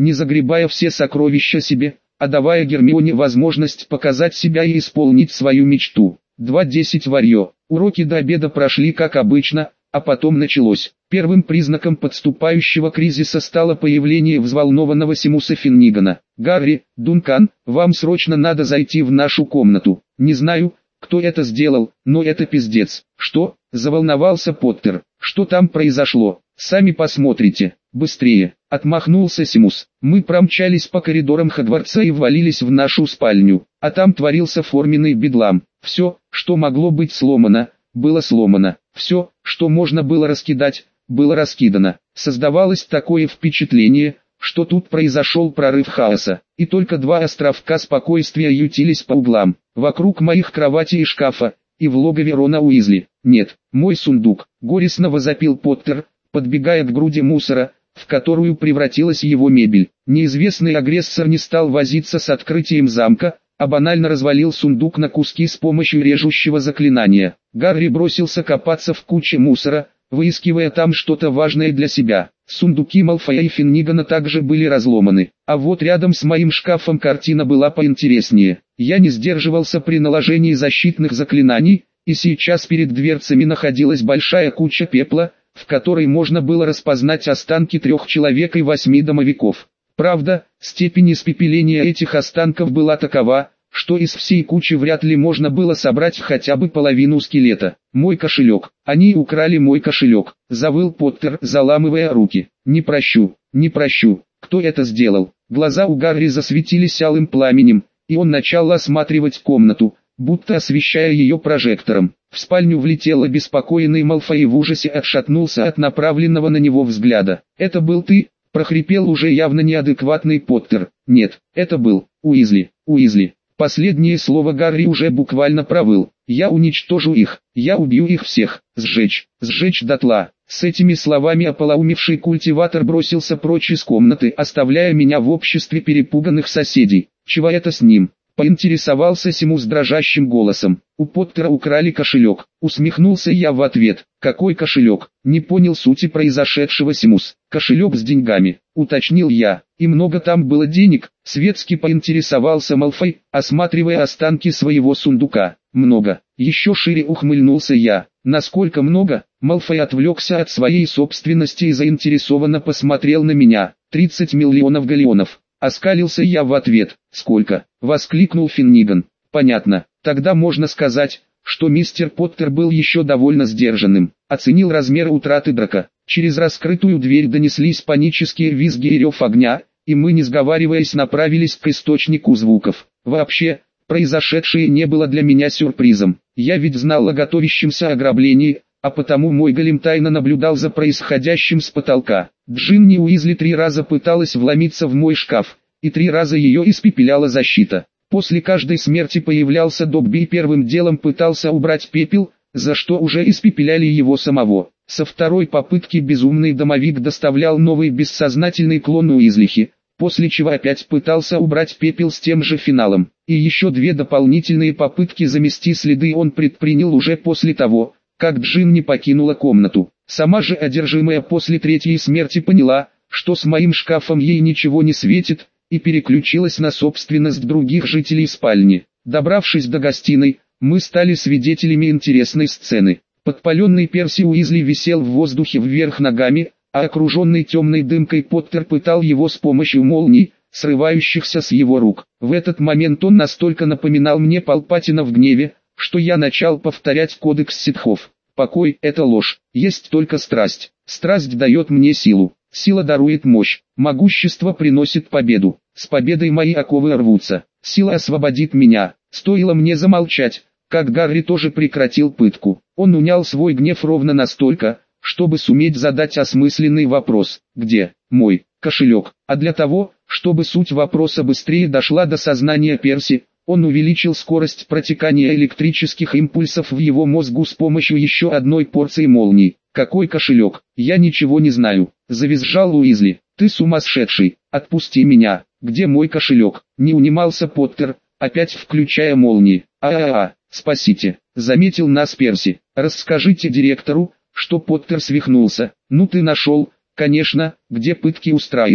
не загребая все сокровища себе, а давая Гермионе возможность показать себя и исполнить свою мечту. 2:10 варьё. Уроки до обеда прошли как обычно, а потом началось. Первым признаком подступающего кризиса стало появление взволнованного Симуса Финнигана. «Гарри, Дункан, вам срочно надо зайти в нашу комнату. Не знаю, кто это сделал, но это пиздец». «Что?» – заволновался Поттер. «Что там произошло? Сами посмотрите. Быстрее!» – отмахнулся Симус. Мы промчались по коридорам Хогвартса и ввалились в нашу спальню. А там творился форменный бедлам. Все, что могло быть сломано, было сломано. Все, что можно было раскидать, было раскидано. Создавалось такое впечатление, что тут произошел прорыв хаоса, и только два островка спокойствия ютились по углам, вокруг моих кровати и шкафа, и в логове Рона Уизли. «Нет, мой сундук», — горестно возопил Поттер, подбегая к груди мусора, в которую превратилась его мебель. Неизвестный агрессор не стал возиться с открытием замка, а банально развалил сундук на куски с помощью режущего заклинания. Гарри бросился копаться в куче мусора, выискивая там что-то важное для себя. Сундуки Малфоя и Финнигана также были разломаны, а вот рядом с моим шкафом картина была поинтереснее. Я не сдерживался при наложении защитных заклинаний, и сейчас перед дверцами находилась большая куча пепла, в которой можно было распознать останки 3 человек и 8 домовиков. Правда, степень испепеления этих останков была такова, что из всей кучи вряд ли можно было собрать хотя бы половину скелета. «Мой кошелек! Они украли мой кошелек!» – завыл Поттер, заламывая руки. «Не прощу, не прощу! Кто это сделал?» Глаза у Гарри засветились алым пламенем, и он начал осматривать комнату, будто освещая ее прожектором. В спальню влетел обеспокоенный Малфой и в ужасе отшатнулся от направленного на него взгляда. «Это был ты?» – прохрипел уже явно неадекватный Поттер. «Нет, это был Уизли, Уизли». Последнее слово Гарри уже буквально провыл. «Я уничтожу их, я убью их всех, сжечь, сжечь дотла». С этими словами ополоумевший культиватор бросился прочь из комнаты, оставляя меня в обществе перепуганных соседей. «Чего это с ним?» — поинтересовался Симус дрожащим голосом. «У Поттера украли кошелек», — усмехнулся я в ответ. «Какой кошелек?» — не понял сути произошедшего Симус. «Кошелек с деньгами», — уточнил я. «И много там было денег?» — светски поинтересовался Малфой, осматривая останки своего сундука. «Много». Еще шире ухмыльнулся я. «Насколько много?» Малфой отвлекся от своей собственности и заинтересованно посмотрел на меня. 30 миллионов галеонов. Оскалился я в ответ. «Сколько?» — воскликнул Финниган. «Понятно. Тогда можно сказать, что мистер Поттер был еще довольно сдержанным. Оценил размер утраты драка. Через раскрытую дверь донеслись панические визги и рев огня, и мы, не сговариваясь, направились к источнику звуков. Вообще, произошедшее не было для меня сюрпризом. Я ведь знал о готовящемся ограблении, а потому мой голем тайно наблюдал за происходящим с потолка. Джинни Уизли 3 раза пыталась вломиться в мой шкаф, и 3 раза ее испепеляла защита. После каждой смерти появлялся Добби и первым делом пытался убрать пепел, за что уже испепеляли его самого. Со второй попытки безумный домовик доставлял новый бессознательный клон Уизлихи, после чего опять пытался убрать пепел с тем же финалом. И еще 2 дополнительные попытки замести следы он предпринял уже после того, как Джинни покинула комнату. Сама же одержимая после 3-й смерти поняла, что с моим шкафом ей ничего не светит, и переключилась на собственность других жителей спальни. Добравшись до гостиной, мы стали свидетелями интересной сцены. Подпаленный Перси Уизли висел в воздухе вверх ногами, а окруженный темной дымкой Поттер пытал его с помощью молний, срывающихся с его рук. В этот момент он настолько напоминал мне Палпатина в гневе, что я начал повторять кодекс ситхов. Покой – это ложь, есть только страсть. Страсть дает мне силу, сила дарует мощь, могущество приносит победу. С победой мои оковы рвутся, сила освободит меня. Стоило мне замолчать, как Гарри тоже прекратил пытку. Он унял свой гнев ровно настолько, чтобы суметь задать осмысленный вопрос: где мой кошелек? А для того, чтобы суть вопроса быстрее дошла до сознания Перси, он увеличил скорость протекания электрических импульсов в его мозгу с помощью еще одной порции молний. «Какой кошелек? Я ничего не знаю», — завизжал Уизли. «Ты сумасшедший, отпусти меня, где мой кошелек?» — не унимался Поттер, опять включая молнии. Спасите», — заметил нас Перси. «Расскажите директору, что Поттер свихнулся». «Ну ты нашел, конечно, где пытки устраивать»,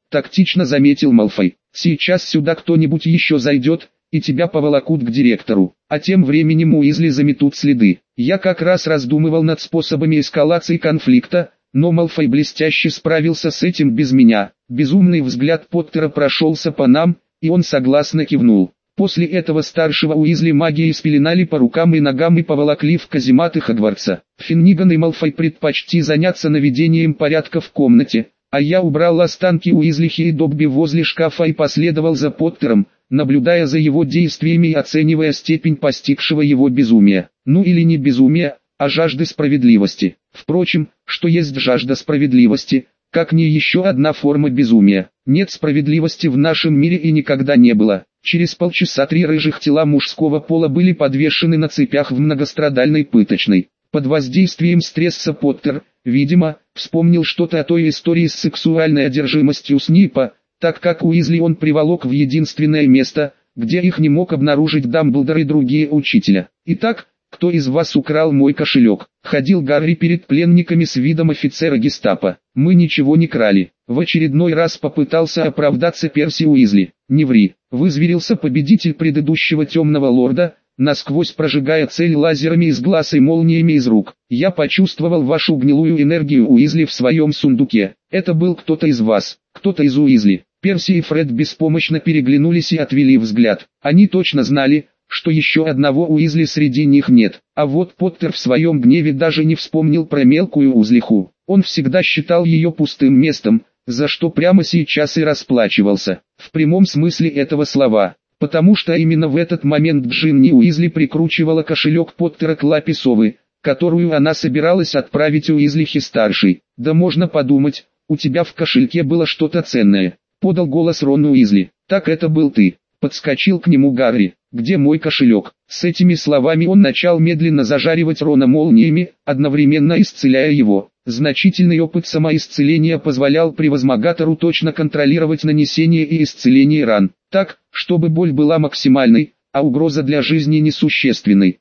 тактично заметил Малфой. Сейчас сюда кто-нибудь еще зайдет, и тебя поволокут к директору, а тем временем Уизли заметут следы. Я как раз раздумывал над способами эскалации конфликта, но Малфой блестяще справился с этим без меня. Безумный взгляд Поттера прошелся по нам, и он согласно кивнул. После этого старшего Уизли магией спеленали по рукам и ногам и поволокли в казематы Хогвартса. Финниган и Малфой предпочли заняться наведением порядка в комнате, а я убрал останки Уизлихи и Добби возле шкафа и последовал за Поттером, наблюдая за его действиями и оценивая степень постигшего его безумия. Ну или не безумия, а жажды справедливости. Впрочем, что есть жажда справедливости, как не еще одна форма безумия. Нет справедливости в нашем мире и никогда не было. Через полчаса 3 рыжих тела мужского пола были подвешены на цепях в многострадальной пыточной. Под воздействием стресса Поттер, видимо, вспомнил что-то о той истории с сексуальной одержимостью Снейпа, так как Уизли он приволок в единственное место, где их не мог обнаружить Дамблдор и другие учителя. Итак, кто из вас украл мой кошелек? Ходил Гарри перед пленниками с видом офицера гестапо. Мы ничего не крали. В очередной раз попытался оправдаться Перси Уизли. Не ври. Вызверился победитель предыдущего темного лорда, насквозь прожигая цель лазерами из глаз и молниями из рук. Я почувствовал вашу гнилую энергию Уизли в своем сундуке. Это был кто-то из вас, кто-то из Уизли. Перси и Фред беспомощно переглянулись и отвели взгляд. Они точно знали, что еще одного Уизли среди них нет. А вот Поттер в своем гневе даже не вспомнил про мелкую Узлиху. Он всегда считал ее пустым местом, за что прямо сейчас и расплачивался. В прямом смысле этого слова. Потому что именно в этот момент Джинни Уизли прикручивала кошелек Поттера к лапе совы, которую она собиралась отправить Уизлихе-старшей. «Да можно подумать, у тебя в кошельке было что-то ценное», — подал голос Рон Уизли. «Так это был ты». Подскочил к нему Гарри. «Где мой кошелек?» С этими словами он начал медленно зажаривать Рона молниями, одновременно исцеляя его. Значительный опыт самоисцеления позволял превозмогатору точно контролировать нанесение и исцеление ран, так, чтобы боль была максимальной, а угроза для жизни несущественной.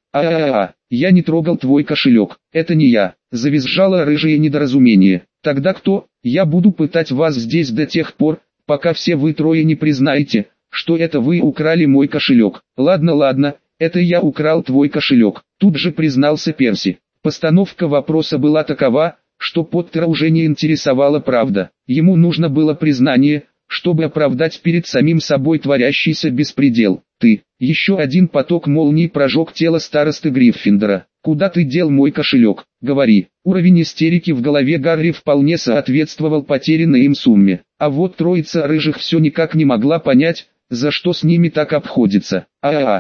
Я не трогал твой кошелек, это не я», — завизжало рыжее недоразумение. «Тогда кто? Я буду пытать вас здесь до тех пор, пока все вы трое не признаете, что это вы украли мой кошелек». Ладно, это я украл твой кошелек», — тут же признался Перси. Постановка вопроса была такова, что Поттера уже не интересовала правда. Ему нужно было признание, чтобы оправдать перед самим собой творящийся беспредел. «Ты». Еще один поток молний прожег тело старосты Гриффиндора. «Куда ты дел мой кошелек? Говори». Уровень истерики в голове Гарри вполне соответствовал потерянной им сумме. А вот троица рыжих все никак не могла понять, за что с ними так обходится.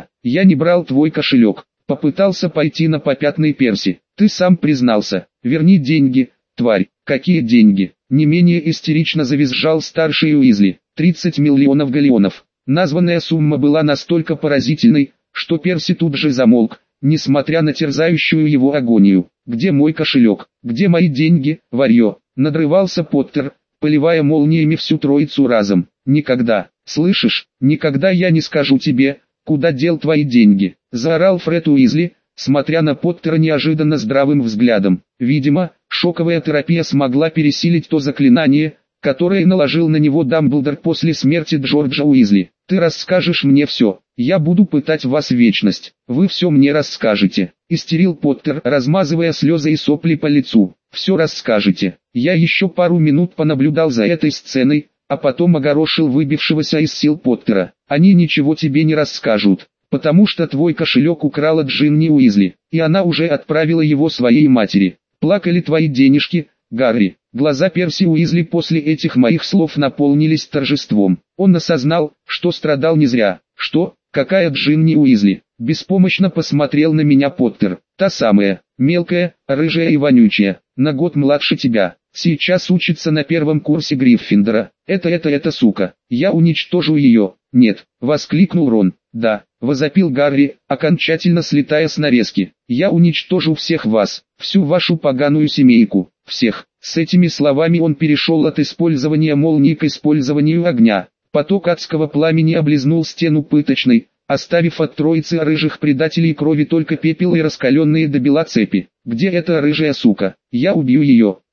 Я не брал твой кошелек. Попытался пойти на попятный Перси. Ты сам признался. Верни деньги, тварь. Какие деньги? Не менее истерично завизжал старший Уизли. 30 миллионов галеонов. Названная сумма была настолько поразительной, что Перси тут же замолк, несмотря на терзающую его агонию. «Где мой кошелек? Где мои деньги, варьё?» Надрывался Поттер, поливая молниями всю троицу разом. «Никогда, слышишь, никогда я не скажу тебе, куда дел твои деньги», — заорал Фред Уизли, смотря на Поттера неожиданно здравым взглядом. Видимо, шоковая терапия смогла пересилить то заклинание, которое наложил на него Дамблдор после смерти Джорджа Уизли. «Ты расскажешь мне все, я буду пытать вас вечность, вы все мне расскажете», — истерил Поттер, размазывая слезы и сопли по лицу. «Все расскажете». Я еще пару минут понаблюдал за этой сценой, а потом огорошил выбившегося из сил Поттера. «Они ничего тебе не расскажут, потому что твой кошелек украла Джинни Уизли, и она уже отправила его своей матери. Плакали твои денежки, Гарри». Глаза Перси Уизли после этих моих слов наполнились торжеством. Он осознал, что страдал не зря. «Что? Какая Джинни Уизли?» Беспомощно посмотрел на меня Поттер. «Та самая, мелкая, рыжая и вонючая, на год младше тебя. Сейчас учится на первом курсе Гриффиндора. Это сука. Я уничтожу ее». «Нет», — воскликнул Рон. «Да», — возопил Гарри, окончательно слетая с нарезки. «Я уничтожу всех вас, всю вашу поганую семейку, всех». С этими словами он перешел от использования молнии к использованию огня. Поток адского пламени облизнул стену пыточной, оставив от троицы рыжих предателей крови только пепел и раскаленные до бела цепи. «Где эта рыжая сука? Я убью ее!»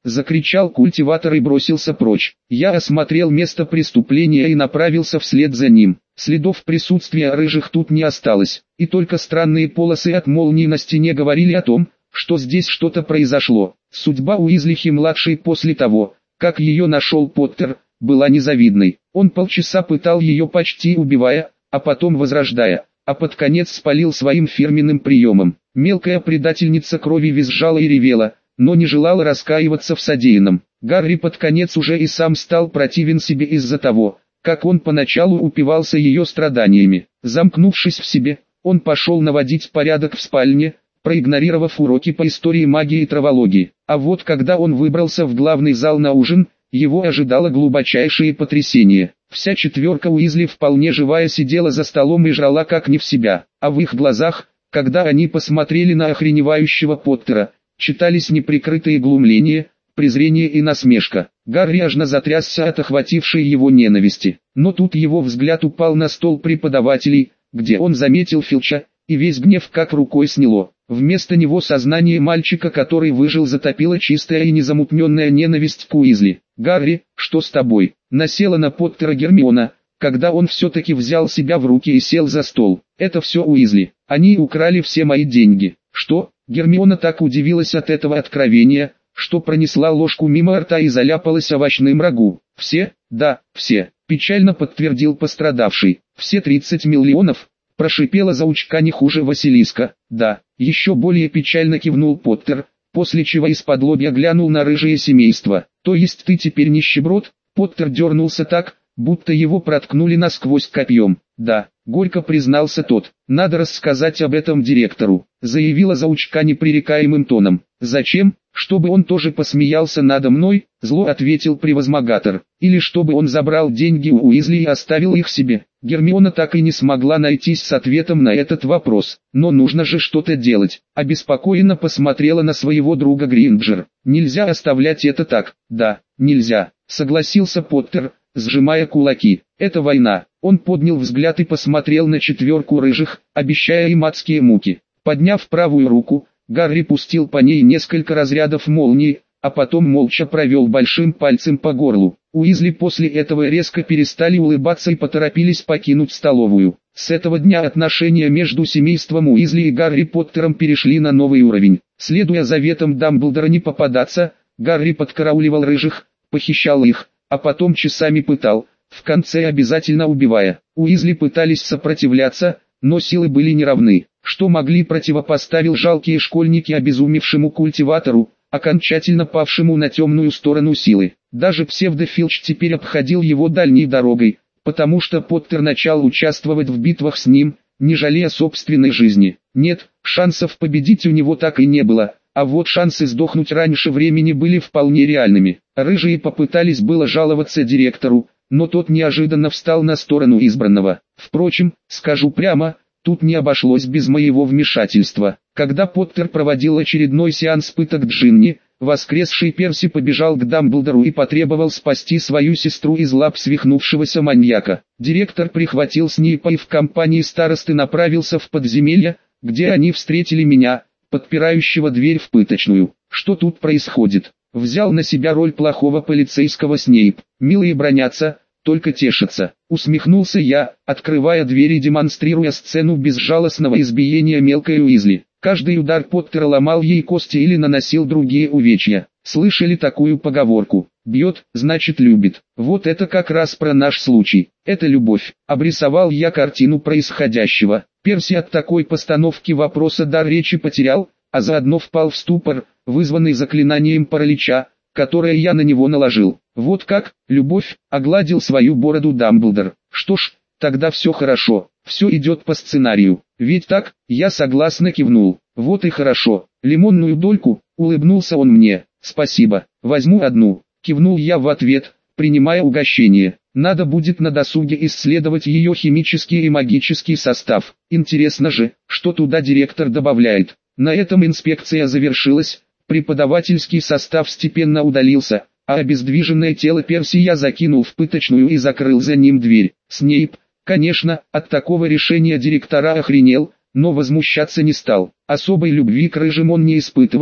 закричал культиватор и бросился прочь. Я осмотрел место преступления и направился вслед за ним. Следов присутствия рыжих тут не осталось, и только странные полосы от молнии на стене говорили о том, что здесь что-то произошло. Судьба Уизлихи-младшей после того, как ее нашел Поттер, была незавидной. Он полчаса пытал ее, почти убивая, а потом возрождая, а под конец спалил своим фирменным приемом. Мелкая предательница крови визжала и ревела, но не желала раскаиваться в содеянном. Гарри под конец уже и сам стал противен себе из-за того, как он поначалу упивался ее страданиями. Замкнувшись в себе, он пошел наводить порядок в спальне, проигнорировав уроки по истории магии и травологии. А вот когда он выбрался в главный зал на ужин, его ожидало глубочайшее потрясение. Вся четверка Уизли вполне живая сидела за столом и жрала как не в себя, а в их глазах, когда они посмотрели на охреневающего Поттера, читались неприкрытые глумление, презрение и насмешка. Гарри аж затрясся от охватившей его ненависти. Но тут его взгляд упал на стол преподавателей, где он заметил Филча, и весь гнев как рукой сняло. Вместо него сознание мальчика, который выжил, затопила чистая и незамутненная ненависть к Уизли. «Гарри, что с тобой?» Насела на Поттера Гермиона, когда он все-таки взял себя в руки и сел за стол. «Это все Уизли. Они украли все мои деньги». «Что?» Гермиона так удивилась от этого откровения, что пронесла ложку мимо рта и заляпалась овощным рагу. «Все?» «Да, все», печально подтвердил пострадавший. «Все 30 миллионов?» Прошипела заучка не хуже Василиска. «Да», еще более печально кивнул Поттер, после чего из-под лобья глянул на рыжее семейство. «То есть ты теперь нищеброд?» Поттер дернулся так, будто его проткнули насквозь копьем. «Да», горько признался тот. «Надо рассказать об этом директору», заявила заучка непререкаемым тоном. «Зачем? Чтобы он тоже посмеялся надо мной?» Зло ответил превозмогатор. «Или чтобы он забрал деньги у Уизли и оставил их себе?» Гермиона так и не смогла найтись с ответом на этот вопрос. «Но нужно же что-то делать», обеспокоенно посмотрела на своего друга Гринджер. «Нельзя оставлять это так». «Да, нельзя», согласился Поттер, сжимая кулаки. «Это война». Он поднял взгляд и посмотрел на четверку рыжих, обещая им адские муки. Подняв правую руку, Гарри пустил по ней несколько разрядов молнии, а потом молча провел большим пальцем по горлу. Уизли после этого резко перестали улыбаться и поторопились покинуть столовую. С этого дня отношения между семейством Уизли и Гарри Поттером перешли на новый уровень. Следуя заветам Дамблдора не попадаться, Гарри подкарауливал рыжих, похищал их, а потом часами пытал, в конце обязательно убивая. Уизли пытались сопротивляться, но силы были неравны. Что могли, противопоставил жалкие школьники обезумевшему культиватору, окончательно павшему на темную сторону силы. Даже псевдофилч теперь обходил его дальней дорогой, потому что Поттер начал участвовать в битвах с ним, не жалея собственной жизни. Нет, шансов победить у него так и не было, а вот шансы сдохнуть раньше времени были вполне реальными. Рыжие попытались было жаловаться директору, но тот неожиданно встал на сторону избранного. Впрочем, скажу прямо, тут не обошлось без моего вмешательства. Когда Поттер проводил очередной сеанс пыток Джинни, воскресший Перси побежал к Дамблдору и потребовал спасти свою сестру из лап свихнувшегося маньяка. Директор прихватил Снейпа и в компании старосты направился в подземелье, где они встретили меня, подпирающего дверь в пыточную. Что тут происходит? Взял на себя роль плохого полицейского Снейп. Милые бронятся, только тешатся. Усмехнулся я, открывая дверь и демонстрируя сцену безжалостного избиения мелкой Уизли. Каждый удар Поттера ломал ей кости или наносил другие увечья. Слышали такую поговорку? Бьет, значит любит. Вот это как раз про наш случай. Это любовь. Обрисовал я картину происходящего. Перси от такой постановки вопроса дар речи потерял, а заодно впал в ступор, вызванный заклинанием паралича, которое я на него наложил. Вот как, любовь, огладил свою бороду Дамблдор. Что ж, тогда все хорошо, все идет по сценарию. Ведь так, я согласно кивнул. Вот и хорошо. Лимонную дольку, улыбнулся он мне. Спасибо, возьму одну. Кивнул я в ответ, принимая угощение. Надо будет на досуге исследовать ее химический и магический состав. Интересно же, что туда директор добавляет. На этом инспекция завершилась, преподавательский состав степенно удалился, а обездвиженное тело Перси я закинул в пыточную и закрыл за ним дверь. Снейп, конечно, от такого решения директора охренел, но возмущаться не стал. Особой любви к рыжим он не испытывал,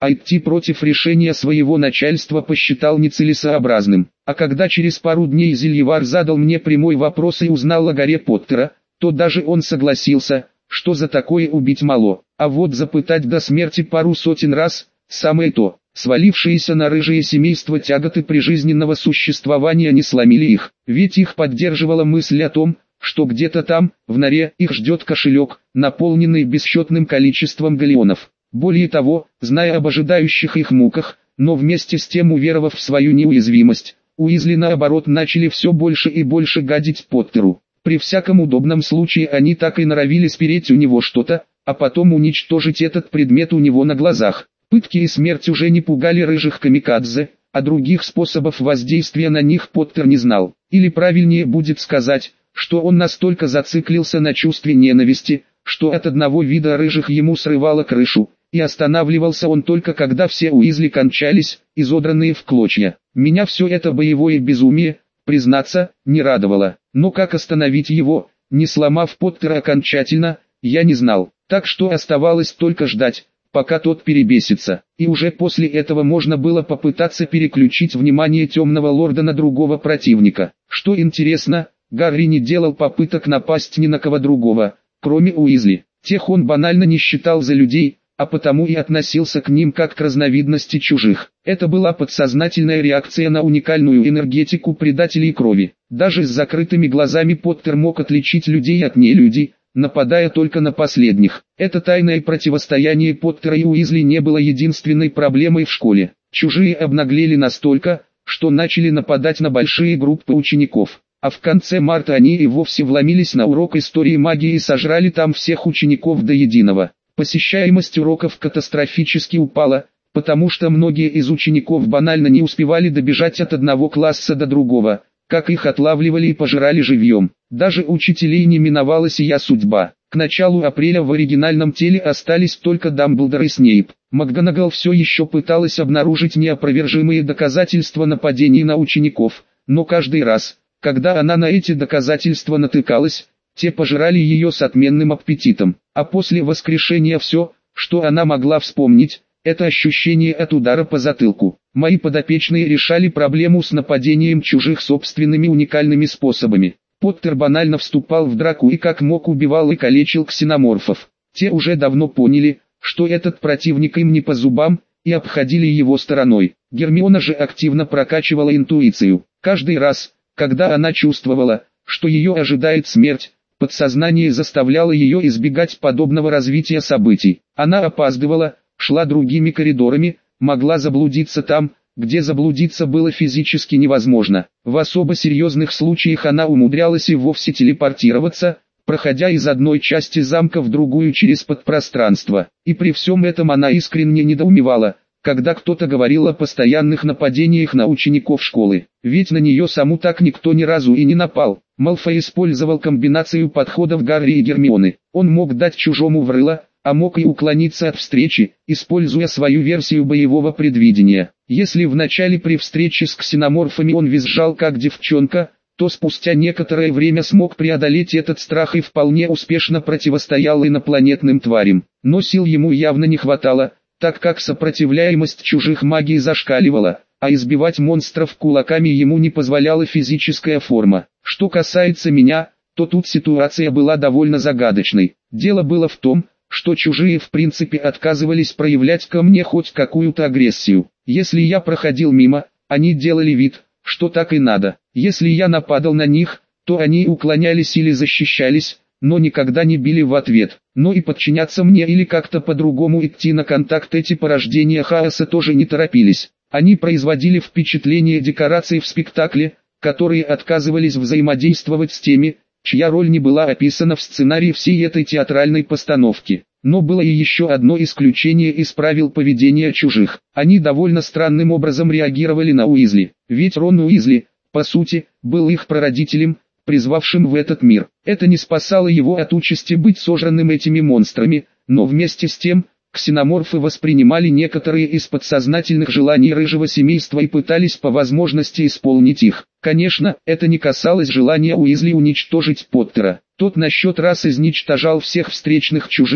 а идти против решения своего начальства посчитал нецелесообразным. А когда через пару дней Зельевар задал мне прямой вопрос и узнал о Гарри Поттера, то даже он согласился, что за такое убить мало, а вот запытать до смерти пару сотен раз – самое то. Свалившиеся на рыжее семейство тяготы прижизненного существования не сломили их, ведь их поддерживала мысль о том, что где-то там, в норе, их ждет кошелек, наполненный бесчетным количеством галеонов. Более того, зная об ожидающих их муках, но вместе с тем уверовав в свою неуязвимость, Уизли наоборот начали все больше и больше гадить Поттеру. При всяком удобном случае они так и норовили спереть у него что-то, а потом уничтожить этот предмет у него на глазах. Пытки и смерть уже не пугали рыжих камикадзе, а других способов воздействия на них Поттер не знал. Или правильнее будет сказать, что он настолько зациклился на чувстве ненависти, что от одного вида рыжих ему срывало крышу, и останавливался он только когда все Уизли кончались, изодранные в клочья. Меня все это боевое безумие, признаться, не радовало. Но как остановить его, не сломав Поттера окончательно, я не знал. Так что оставалось только ждать, пока тот перебесится. И уже после этого можно было попытаться переключить внимание Темного Лорда на другого противника. Что интересно, Гарри не делал попыток напасть ни на кого другого, кроме Уизли. Тех он банально не считал за людей, а потому и относился к ним как к разновидности чужих. Это была подсознательная реакция на уникальную энергетику предателей крови. Даже с закрытыми глазами Поттер мог отличить людей от нелюдей, нападая только на последних. Это тайное противостояние Поттера и Уизли не было единственной проблемой в школе. Чужие обнаглели настолько, что начали нападать на большие группы учеников. А в конце марта они и вовсе вломились на урок истории магии и сожрали там всех учеников до единого. Посещаемость уроков катастрофически упала, потому что многие из учеников банально не успевали добежать от одного класса до другого, как их отлавливали и пожирали живьем. Даже учителей не миновала сия судьба. К началу апреля в оригинальном теле остались только Дамблдор и Снейп. МакГонагал все еще пыталась обнаружить неопровержимые доказательства нападений на учеников, но каждый раз, когда она на эти доказательства натыкалась, те пожирали ее с отменным аппетитом. А после воскрешения все, что она могла вспомнить, это ощущение от удара по затылку. Мои подопечные решали проблему с нападением чужих собственными уникальными способами. Поттер банально вступал в драку и как мог убивал и калечил ксеноморфов. Те уже давно поняли, что этот противник им не по зубам, и обходили его стороной. Гермиона же активно прокачивала интуицию. Каждый раз, когда она чувствовала, что ее ожидает смерть, подсознание заставляло ее избегать подобного развития событий. Она опаздывала, шла другими коридорами, могла заблудиться там, где заблудиться было физически невозможно. В особо серьезных случаях она умудрялась и вовсе телепортироваться, проходя из одной части замка в другую через подпространство. И при всем этом она искренне недоумевала, когда кто-то говорил о постоянных нападениях на учеников школы. Ведь на нее саму так никто ни разу и не напал. Малфой использовал комбинацию подходов Гарри и Гермионы. Он мог дать чужому в рыло, а мог и уклониться от встречи, используя свою версию боевого предвидения. Если вначале при встрече с ксеноморфами он визжал как девчонка, то спустя некоторое время смог преодолеть этот страх и вполне успешно противостоял инопланетным тварям. Но сил ему явно не хватало, так как сопротивляемость чужих магий зашкаливала, а избивать монстров кулаками ему не позволяла физическая форма. Что касается меня, то тут ситуация была довольно загадочной. Дело было в том, что чужие в принципе отказывались проявлять ко мне хоть какую-то агрессию. Если я проходил мимо, они делали вид, что так и надо. Если я нападал на них, то они уклонялись или защищались, но никогда не били в ответ. Но и подчиняться мне или как-то по-другому идти на контакт эти порождения хаоса тоже не торопились. Они производили впечатление декораций в спектакле, которые отказывались взаимодействовать с теми, чья роль не была описана в сценарии всей этой театральной постановки. Но было и еще одно исключение из правил поведения чужих. Они довольно странным образом реагировали на Уизли. Ведь Рон Уизли, по сути, был их прародителем, призвавшим в этот мир. Это не спасало его от участи быть сожранным этими монстрами, но вместе с тем, ксеноморфы воспринимали некоторые из подсознательных желаний рыжего семейства и пытались по возможности исполнить их. Конечно, это не касалось желания Уизли уничтожить Поттера. Тот на счет раз изничтожал всех встречных чужих,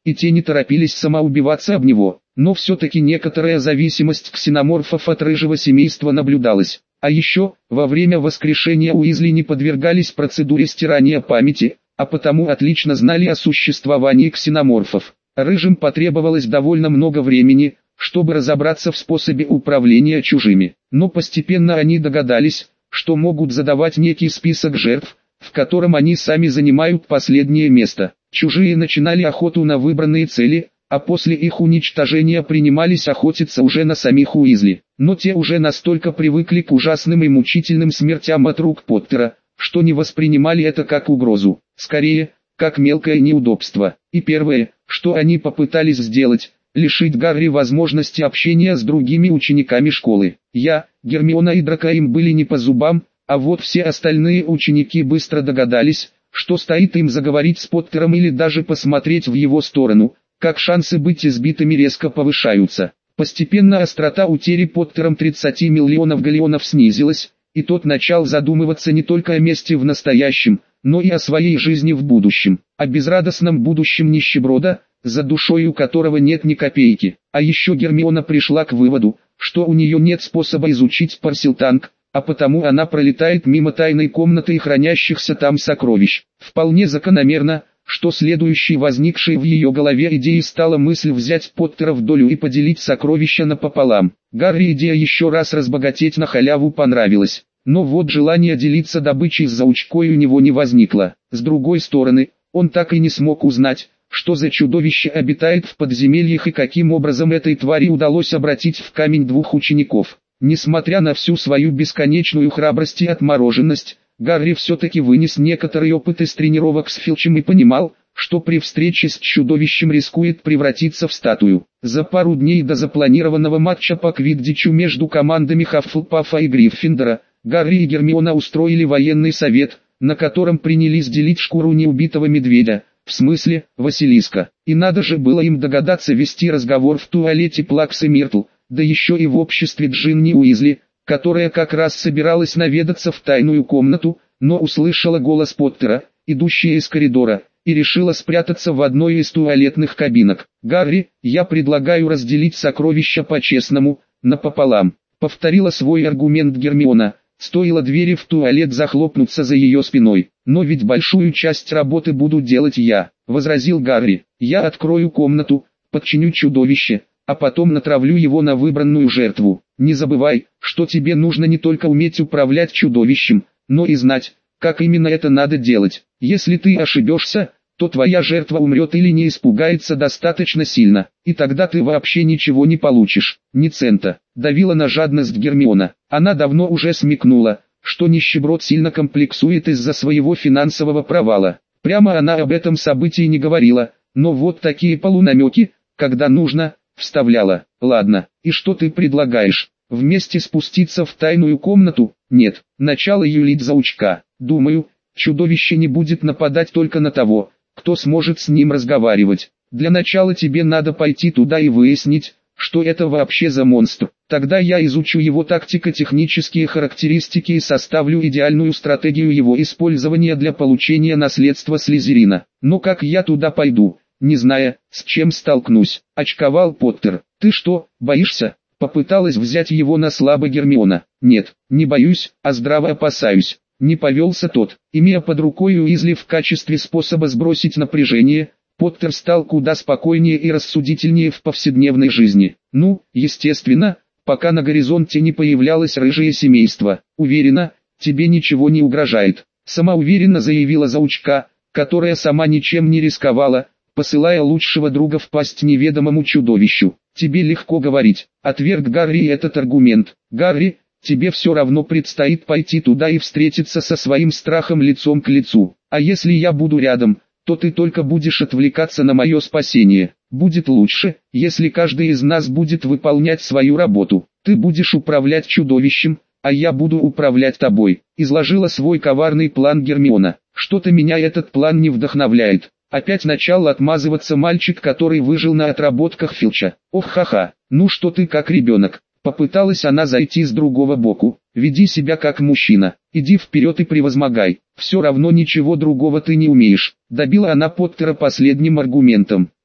и те не торопились самоубиваться об него. Но все-таки некоторая зависимость ксеноморфов от рыжего семейства наблюдалась. А еще, во время воскрешения Уизли не подвергались процедуре стирания памяти, а потому отлично знали о существовании ксеноморфов. Рыжим потребовалось довольно много времени, чтобы разобраться в способе управления чужими. Но постепенно они догадались, что могут задавать некий список жертв, в котором они сами занимают последнее место. Чужие начинали охоту на выбранные цели, а после их уничтожения принимались охотиться уже на самих Уизли. Но те уже настолько привыкли к ужасным и мучительным смертям от рук Поттера, что не воспринимали это как угрозу, скорее, как мелкое неудобство. И первое, что они попытались сделать, лишить Гарри возможности общения с другими учениками школы. Гермиона и Драко им были не по зубам, а вот все остальные ученики быстро догадались, что стоит им заговорить с Поттером или даже посмотреть в его сторону, как шансы быть избитыми резко повышаются. Постепенно острота утери Поттером 30 миллионов галлеонов снизилась, и тот начал задумываться не только о месте в настоящем, но и о своей жизни в будущем, о безрадостном будущем нищеброда, за душой у которого нет ни копейки. А еще Гермиона пришла к выводу, что у нее нет способа изучить Парселтанг, а потому она пролетает мимо тайной комнаты и хранящихся там сокровищ. Вполне закономерно, что следующей возникшей в ее голове идеей стала мысль взять Поттера в долю и поделить сокровища напополам. Гарри идея еще раз разбогатеть на халяву понравилась, но вот желание делиться добычей с заучкой у него не возникло. С другой стороны, он так и не смог узнать, что за чудовище обитает в подземельях и каким образом этой твари удалось обратить в камень двух учеников. Несмотря на всю свою бесконечную храбрость и отмороженность, Гарри все-таки вынес некоторый опыт из тренировок с Филчем и понимал, что при встрече с чудовищем рискует превратиться в статую. За пару дней до запланированного матча по квиддичу между командами Хаффлпафа и Гриффиндора, Гарри и Гермиона устроили военный совет, на котором принялись делить шкуру неубитого медведя, в смысле, Василиска. И надо же было им догадаться вести разговор в туалете Плаксы Миртл, да еще и в обществе Джинни Уизли, которая как раз собиралась наведаться в тайную комнату, но услышала голос Поттера, идущий из коридора, и решила спрятаться в одной из туалетных кабинок. «Гарри, я предлагаю разделить сокровища по-честному, напополам», — повторила свой аргумент Гермиона. Стоило двери в туалет захлопнуться за ее спиной. «Но ведь большую часть работы буду делать я», — возразил Гарри. «Я открою комнату, подчиню чудовище, а потом натравлю его на выбранную жертву. Не забывай, что тебе нужно не только уметь управлять чудовищем, но и знать, как именно это надо делать. Если ты ошибешься, то твоя жертва умрет или не испугается достаточно сильно, и тогда ты вообще ничего не получишь, ни цента», — давила на жадность Гермиона. Она давно уже смекнула, что нищеброд сильно комплексует из-за своего финансового провала. Прямо она об этом событии не говорила, но вот такие полунамеки, когда нужно, вставляла. «Ладно, и что ты предлагаешь? Вместе спуститься в тайную комнату?» «Нет, начало юлить заучка. Думаю, чудовище не будет нападать только на того, кто сможет с ним разговаривать. Для начала тебе надо пойти туда и выяснить, что это вообще за монстр. Тогда я изучу его тактико-технические характеристики и составлю идеальную стратегию его использования для получения наследства Слизерина. Но как я туда пойду, не зная, с чем столкнусь?» — очковал Поттер. «Ты что, боишься?» — попыталась взять его на слабо Гермиона. «Нет, не боюсь, а здраво опасаюсь». Не повелся тот. Имея под рукой Уизли в качестве способа сбросить напряжение, Поттер стал куда спокойнее и рассудительнее в повседневной жизни. «Ну, естественно, пока на горизонте не появлялось рыжее семейство. Уверена, тебе ничего не угрожает», — самоуверенно заявила заучка, которая сама ничем не рисковала, посылая лучшего друга в пасть неведомому чудовищу. «Тебе легко говорить», — отверг Гарри этот аргумент. «Гарри, тебе все равно предстоит пойти туда и встретиться со своим страхом лицом к лицу. А если я буду рядом, то ты только будешь отвлекаться на мое спасение. Будет лучше, если каждый из нас будет выполнять свою работу. Ты будешь управлять чудовищем, а я буду управлять тобой», — изложила свой коварный план Гермиона. «Что-то меня этот план не вдохновляет». Опять начал отмазываться мальчик, который выжил на отработках Филча. «Ох, ха-ха, ну что ты как ребенок?» Попыталась она зайти с другого боку. «Веди себя как мужчина, иди вперед и превозмогай, все равно ничего другого ты не умеешь», — добила она Поттера последним аргументом.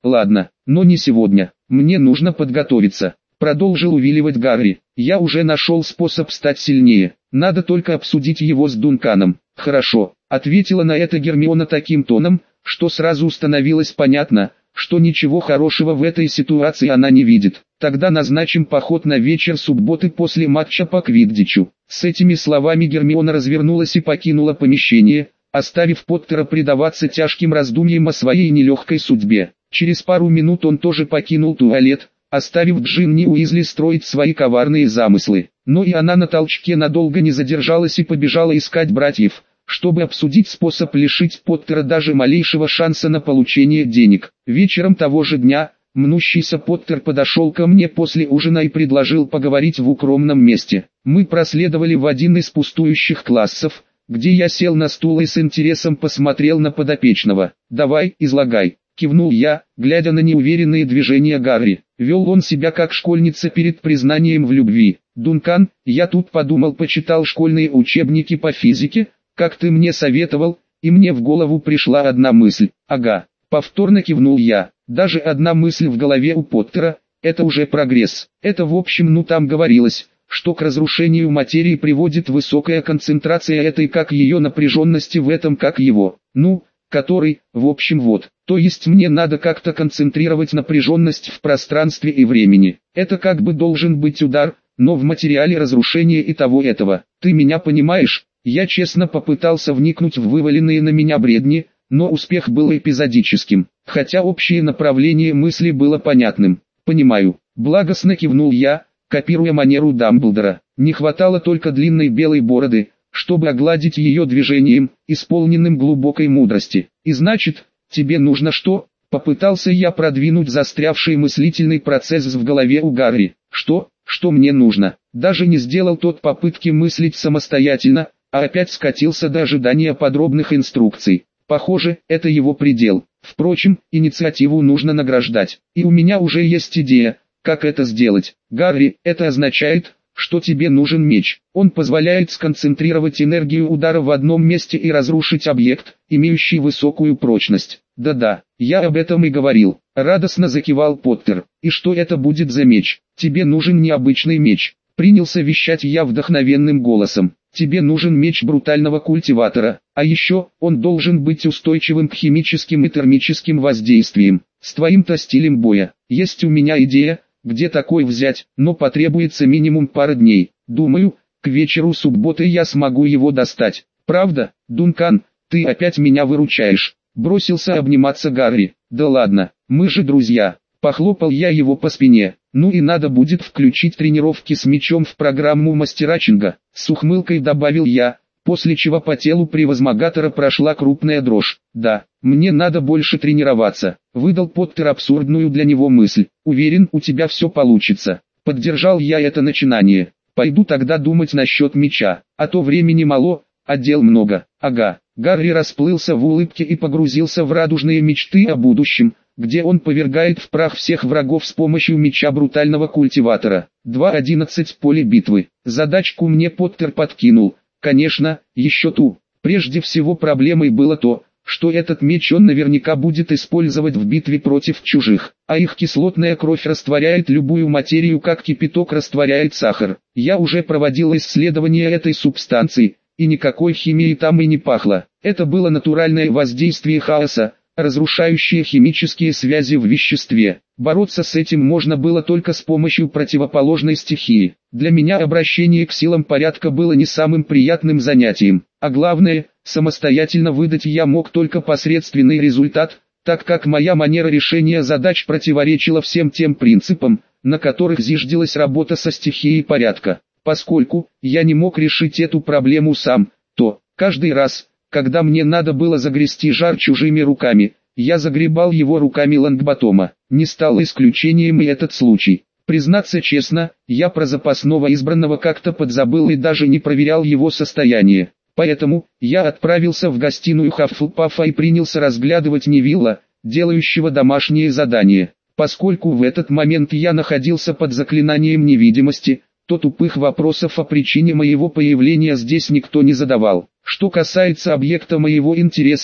ладно, но не сегодня, мне нужно подготовиться. Продолжил увиливать Гарри. Я уже нашел способ стать сильнее, надо только обсудить его с Дунканом. Хорошо, ответила на это Гермиона таким тоном, что сразу становилось понятно, что ничего хорошего в этой ситуации она не видит. Тогда назначим поход на вечер субботы после матча по квиддичу. С этими словами Гермиона развернулась и покинула помещение, оставив Поттера предаваться тяжким раздумьям о своей нелегкой судьбе. Через пару минут он тоже покинул туалет, оставив Джинни Уизли строить свои коварные замыслы. Но и она на толчке надолго не задержалась и побежала искать братьев, чтобы обсудить способ лишить Поттера даже малейшего шанса на получение денег. Вечером того же дня, мнущийся Поттер подошел ко мне после ужина и предложил поговорить в укромном месте. Мы проследовали в один из пустующих классов, где я сел на стул и с интересом посмотрел на подопечного. «Давай, излагай», — кивнул я, глядя на неуверенные движения Гарри. Вел он себя как школьница перед признанием в любви. «Дункан, я тут подумал, почитал школьные учебники по физике, как ты мне советовал, и мне в голову пришла одна мысль». «Ага», — повторно кивнул я. «Даже одна мысль в голове у Поттера — это уже прогресс. Это в общем, там говорилось, что к разрушению материи приводит высокая концентрация этой как ее напряженности в этом как его, который, в общем вот, то есть мне надо как-то концентрировать напряженность в пространстве и времени. Это как бы должен быть удар, но в материале разрушения и того этого. Ты меня понимаешь?» Я честно попытался вникнуть в вываленные на меня бредни, но успех был эпизодическим, хотя общее направление мысли было понятным. «Понимаю», — благостно кивнул я, копируя манеру Дамблдора. Не хватало только длинной белой бороды, чтобы огладить ее движением, исполненным глубокой мудрости. «И значит, тебе нужно что?» Попытался я продвинуть застрявший мыслительный процесс в голове у Гарри. Что мне нужно?» Даже не сделал тот попытки мыслить самостоятельно, а опять скатился до ожидания подробных инструкций. Похоже, это его предел. Впрочем, инициативу нужно награждать. И у меня уже есть идея, как это сделать. «Гарри, это означает, что тебе нужен меч. Он позволяет сконцентрировать энергию удара в одном месте и разрушить объект, имеющий высокую прочность». «Да-да, я об этом и говорил», — радостно закивал Поттер. «И что это будет за меч? Тебе нужен необычный меч», — принялся вещать я вдохновенным голосом. «Тебе нужен меч брутального культиватора, а еще, он должен быть устойчивым к химическим и термическим воздействиям, с твоим-то стилем боя. Есть у меня идея, где такой взять, но потребуется минимум пара дней. Думаю, к вечеру субботы я смогу его достать. Правда, Дункан, ты опять меня выручаешь?» Бросился обниматься Гарри. «Да ладно, мы же друзья». Похлопал я его по спине. «Ну и надо будет включить тренировки с мечом в программу мастерачинга», с ухмылкой добавил я, после чего по телу превозмогатора прошла крупная дрожь. «Да, мне надо больше тренироваться», выдал Поттер абсурдную для него мысль. «Уверен, у тебя все получится». Поддержал я это начинание. «Пойду тогда думать насчет меча, а то времени мало, а дел много». «Ага». Гарри расплылся в улыбке и погрузился в радужные мечты о будущем, где он повергает в прах всех врагов с помощью меча брутального культиватора. 2.11 Поле битвы. Задачку мне Поттер подкинул. Конечно, еще ту. Прежде всего проблемой было то, что этот меч он наверняка будет использовать в битве против чужих, а их кислотная кровь растворяет любую материю, как кипяток растворяет сахар. Я уже проводил исследование этой субстанции, и никакой химии там и не пахло. Это было натуральное воздействие хаоса, разрушающее химические связи в веществе. Бороться с этим можно было только с помощью противоположной стихии. Для меня обращение к силам порядка было не самым приятным занятием, а главное, самостоятельно выдать я мог только посредственный результат, так как моя манера решения задач противоречила всем тем принципам, на которых зиждилась работа со стихией порядка. Поскольку я не мог решить эту проблему сам, то каждый раз, когда мне надо было загрести жар чужими руками, я загребал его руками Лонгботома. Не стал исключением и этот случай. Признаться честно, я про запасного избранного как-то подзабыл и даже не проверял его состояние. Поэтому, я отправился в гостиную Хаффлпафа и принялся разглядывать Невилла, делающего домашние задания. Поскольку в этот момент я находился под заклинанием невидимости, то тупых вопросов о причине моего появления здесь никто не задавал. Что касается объекта моего интереса,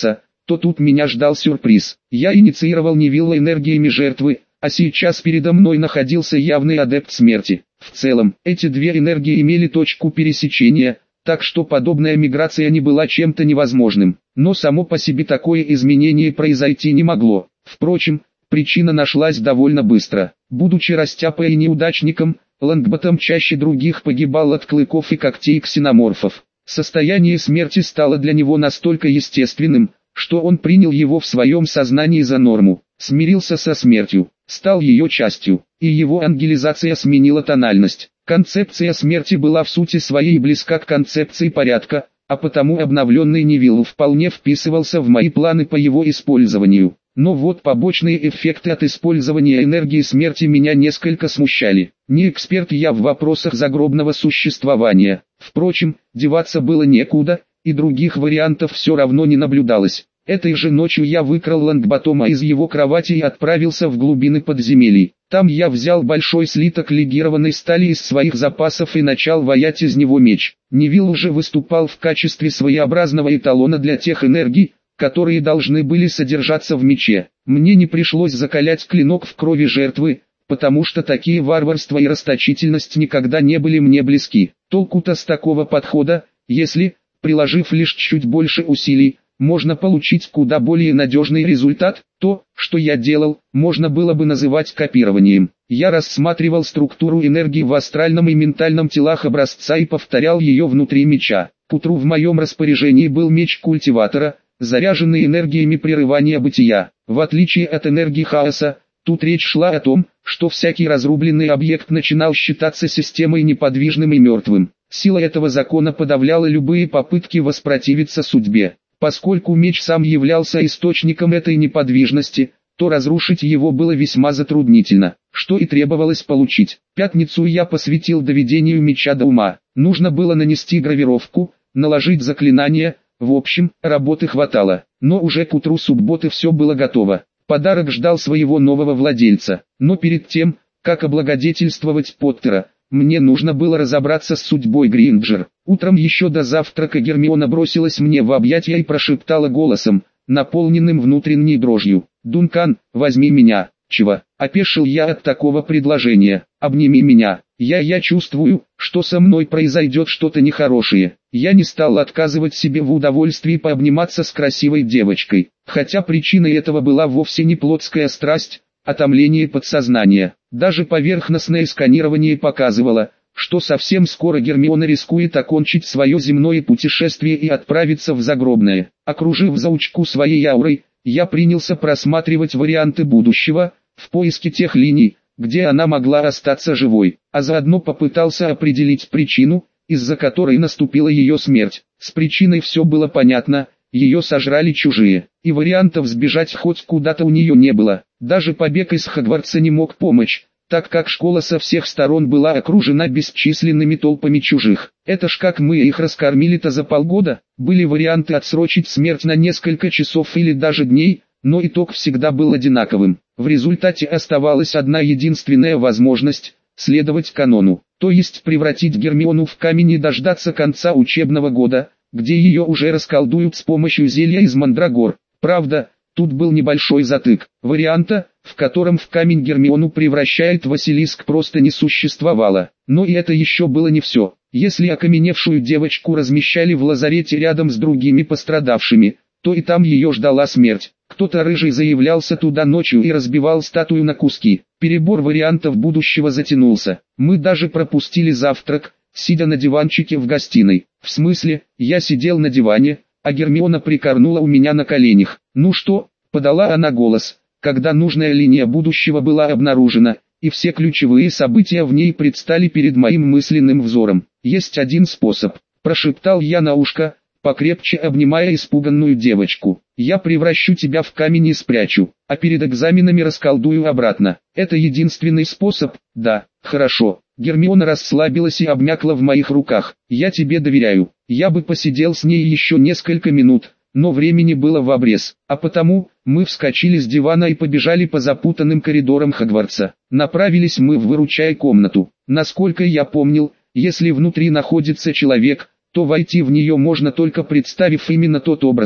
то тут меня ждал сюрприз. Я инициировал Невилла энергиями жертвы, а сейчас передо мной находился явный адепт смерти. В целом, эти две энергии имели точку пересечения, так что подобная миграция не была чем-то невозможным. Но само по себе такое изменение произойти не могло. Впрочем, причина нашлась довольно быстро. Будучи растяпой и неудачником, Лонгботом чаще других погибал от клыков и когтей ксеноморфов. Состояние смерти стало для него настолько естественным, что он принял его в своем сознании за норму, смирился со смертью, стал ее частью, и его ангелизация сменила тональность. Концепция смерти была в сути своей близка к концепции порядка, а потому обновленный Невилл вполне вписывался в мои планы по его использованию. Но вот побочные эффекты от использования энергии смерти меня несколько смущали. Не эксперт я в вопросах загробного существования. Впрочем, деваться было некуда, и других вариантов все равно не наблюдалось. Этой же ночью я выкрал Лонгботома из его кровати и отправился в глубины подземелий. Там я взял большой слиток легированной стали из своих запасов и начал ваять из него меч. Невилл уже выступал в качестве своеобразного эталона для тех энергий, которые должны были содержаться в мече. Мне не пришлось закалять клинок в крови жертвы, потому что такие варварство и расточительность никогда не были мне близки. Толку-то с такого подхода, если, приложив лишь чуть больше усилий, можно получить куда более надежный результат. То, что я делал, можно было бы называть копированием. Я рассматривал структуру энергии в астральном и ментальном телах образца и повторял ее внутри меча. К утру в моем распоряжении был меч культиватора, заряженный энергиями прерывания бытия. В отличие от энергии хаоса, тут речь шла о том, что всякий разрубленный объект начинал считаться системой неподвижным и мертвым. Сила этого закона подавляла любые попытки воспротивиться судьбе. Поскольку меч сам являлся источником этой неподвижности, то разрушить его было весьма затруднительно, что и требовалось получить. Пятницу я посвятил доведению меча до ума. Нужно было нанести гравировку, наложить заклинание, в общем, работы хватало. Но уже к утру субботы все было готово. Подарок ждал своего нового владельца. Но перед тем, как облагодетельствовать Поттера, мне нужно было разобраться с судьбой Гринджер. Утром еще до завтрака Гермиона бросилась мне в объятия и прошептала голосом, наполненным внутренней дрожью: «Дункан, возьми меня». «Чего?» – опешил я от такого предложения. «Обними меня. Я чувствую, что со мной произойдет что-то нехорошее». Я не стал отказывать себе в удовольствии пообниматься с красивой девочкой, хотя причиной этого была вовсе не плотская страсть, а томление подсознания. Даже поверхностное сканирование показывало, что совсем скоро Гермиона рискует окончить свое земное путешествие и отправиться в загробное. Окружив заучку своей аурой, я принялся просматривать варианты будущего, в поиске тех линий, где она могла остаться живой, а заодно попытался определить причину, из-за которой наступила ее смерть. С причиной все было понятно, ее сожрали чужие, и вариантов сбежать хоть куда-то у нее не было. Даже побег из Хогвартса не мог помочь, так как школа со всех сторон была окружена бесчисленными толпами чужих. Это ж как мы их раскормили-то за полгода. Были варианты отсрочить смерть на несколько часов или даже дней, но итог всегда был одинаковым. В результате оставалась одна единственная возможность – следовать канону, то есть превратить Гермиону в камень и дождаться конца учебного года, где ее уже расколдуют с помощью зелья из мандрагор. Правда, тут был небольшой затык. Варианта, в котором в камень Гермиону превращает Василиск, просто не существовало. Но и это еще было не все. Если окаменевшую девочку размещали в лазарете рядом с другими пострадавшими, то и там ее ждала смерть. Кто-то рыжий заявлялся туда ночью и разбивал статую на куски. Перебор вариантов будущего затянулся. Мы даже пропустили завтрак, сидя на диванчике в гостиной. В смысле, я сидел на диване, а Гермиона прикорнула у меня на коленях. «Ну что?» – подала она голос, когда нужная линия будущего была обнаружена, и все ключевые события в ней предстали перед моим мысленным взором. «Есть один способ», – прошептал я на ушко, покрепче обнимая испуганную девочку. «Я превращу тебя в камень и спрячу, а перед экзаменами расколдую обратно. Это единственный способ?» «Да, хорошо». Гермиона расслабилась и обмякла в моих руках. «Я тебе доверяю». Я бы посидел с ней еще несколько минут, но времени было в обрез, а потому мы вскочили с дивана и побежали по запутанным коридорам Хогвартса. Направились мы в «выручай» комнату. Насколько я помнил, если внутри находится человек, то войти в нее можно только представив именно тот образ,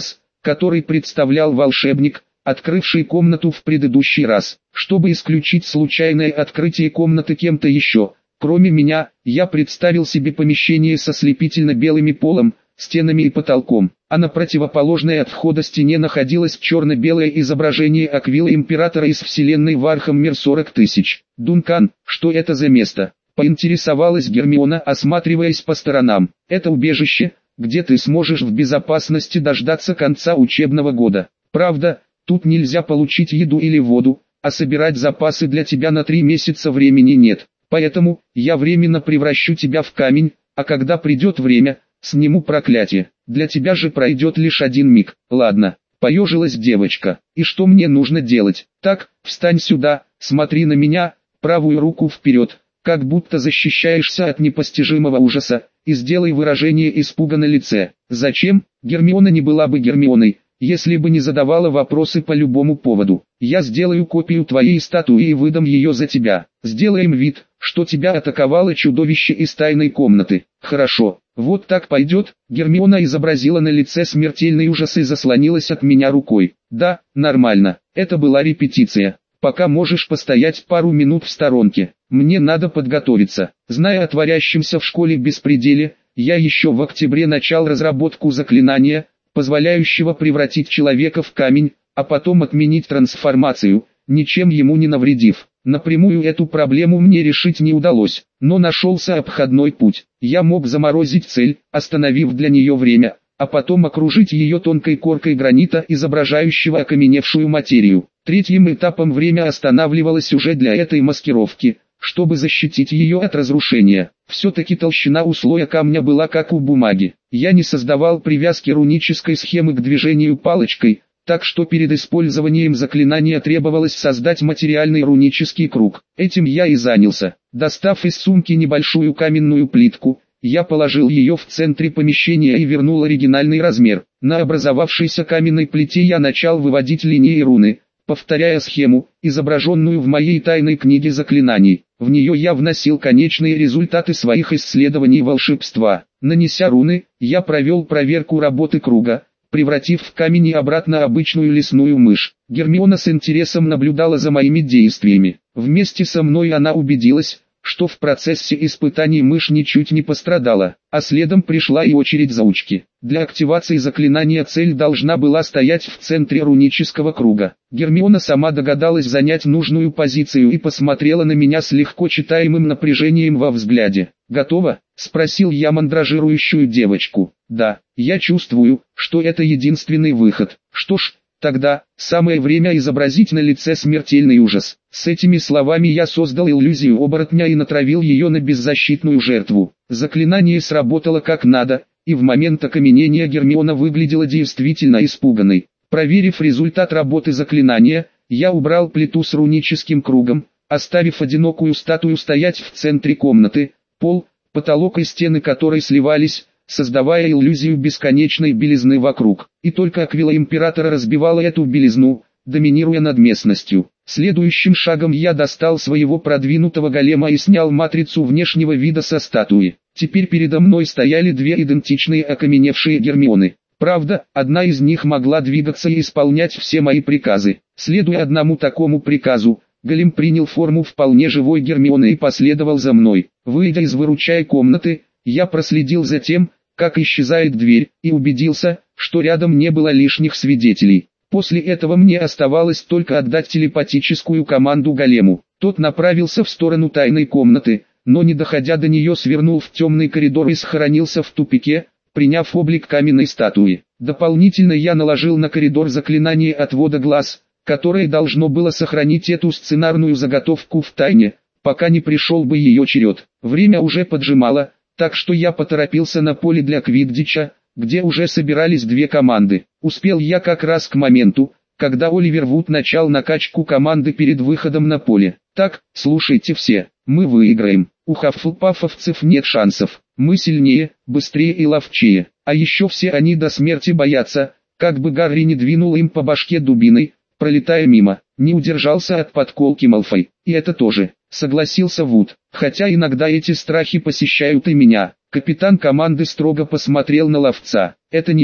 который представлял волшебник, открывший комнату в предыдущий раз. Чтобы исключить случайное открытие комнаты кем-то еще, кроме меня, я представил себе помещение со слепительно-белыми полом, стенами и потолком, а на противоположной от входа стене находилось черно-белое изображение Аквилы Императора из вселенной Вархам Мир 40 тысяч. «Дункан, что это за место?» — поинтересовалась Гермиона, осматриваясь по сторонам. «Это убежище, где ты сможешь в безопасности дождаться конца учебного года. Правда, тут нельзя получить еду или воду, а собирать запасы для тебя на 3 месяца времени нет. Поэтому, я временно превращу тебя в камень, а когда придет время, сниму проклятие. Для тебя же пройдет лишь 1 миг. Ладно», — поежилась девочка. «И что мне нужно делать?» «Так, встань сюда, смотри на меня, правую руку вперед, как будто защищаешься от непостижимого ужаса, и сделай выражение испуга на лице». «Зачем?» Гермиона не была бы Гермионой, если бы не задавала вопросы по любому поводу. «Я сделаю копию твоей статуи и выдам ее за тебя. Сделаем вид, что тебя атаковало чудовище из тайной комнаты». «Хорошо, вот так пойдет». Гермиона изобразила на лице смертельный ужас и заслонилась от меня рукой. «Да, нормально, это была репетиция. Пока можешь постоять пару минут в сторонке. Мне надо подготовиться». Зная о творящемся в школе беспределе, я еще в октябре начал разработку заклинания, позволяющего превратить человека в камень, а потом отменить трансформацию, ничем ему не навредив. Напрямую эту проблему мне решить не удалось, но нашелся обходной путь. Я мог заморозить цель, остановив для нее время, а потом окружить ее тонкой коркой гранита, изображающего окаменевшую материю. Третьим этапом время останавливалось уже для этой маскировки, чтобы защитить ее от разрушения. Все-таки толщина у слоя камня была как у бумаги. Я не создавал привязки рунической схемы к движению палочкой, так что перед использованием заклинания требовалось создать материальный рунический круг. Этим я и занялся. Достав из сумки небольшую каменную плитку, я положил ее в центре помещения и вернул оригинальный размер. На образовавшейся каменной плите я начал выводить линии руны, повторяя схему, изображенную в моей тайной книге заклинаний. В нее я вносил конечные результаты своих исследований волшебства. Нанеся руны, я провел проверку работы круга, превратив в камень и обратно обычную лесную мышь. Гермиона с интересом наблюдала за моими действиями. Вместе со мной она убедилась, что в процессе испытаний мышь ничуть не пострадала, а следом пришла и очередь заучки. Для активации заклинания цель должна была стоять в центре рунического круга. Гермиона сама догадалась занять нужную позицию и посмотрела на меня с легко читаемым напряжением во взгляде. «Готово?» — спросил я мандражирующую девочку. «Да, я чувствую, что это единственный выход. Что ж, тогда, самое время изобразить на лице смертельный ужас». С этими словами я создал иллюзию оборотня и натравил ее на беззащитную жертву. Заклинание сработало как надо, и в момент окаменения Гермиона выглядела действительно испуганной. Проверив результат работы заклинания, я убрал плиту с руническим кругом, оставив одинокую статую стоять в центре комнаты, пол, потолок и стены которой сливались, создавая иллюзию бесконечной белизны вокруг. И только Аквила Императора разбивала эту белизну, доминируя над местностью. Следующим шагом я достал своего продвинутого голема и снял матрицу внешнего вида со статуи. Теперь передо мной стояли 2 идентичные окаменевшие Гермионы. Правда, одна из них могла двигаться и исполнять все мои приказы. Следуя одному такому приказу, голем принял форму вполне живой Гермионы и последовал за мной. Выйдя из выручай комнаты, я проследил за тем, как исчезает дверь, и убедился, что рядом не было лишних свидетелей. После этого мне оставалось только отдать телепатическую команду голему. Тот направился в сторону тайной комнаты, но не доходя до нее свернул в темный коридор и схоронился в тупике, приняв облик каменной статуи. Дополнительно я наложил на коридор заклинание отвода глаз, которое должно было сохранить эту сценарную заготовку в тайне, пока не пришел бы ее черед. Время уже поджимало, так что я поторопился на поле для квиддича, где уже собирались 2 команды. Успел я как раз к моменту, когда Оливер Вуд начал накачку команды перед выходом на поле. «Так, слушайте все, мы выиграем. У хаффлпафовцев нет шансов. Мы сильнее, быстрее и ловчее. А еще все они до смерти боятся, как бы Гарри не двинул им по башке дубиной, пролетая мимо». Не удержался от подколки Малфой. «И это тоже», — согласился Вуд. «Хотя иногда эти страхи посещают и меня». Капитан команды строго посмотрел на ловца. «Это не я», —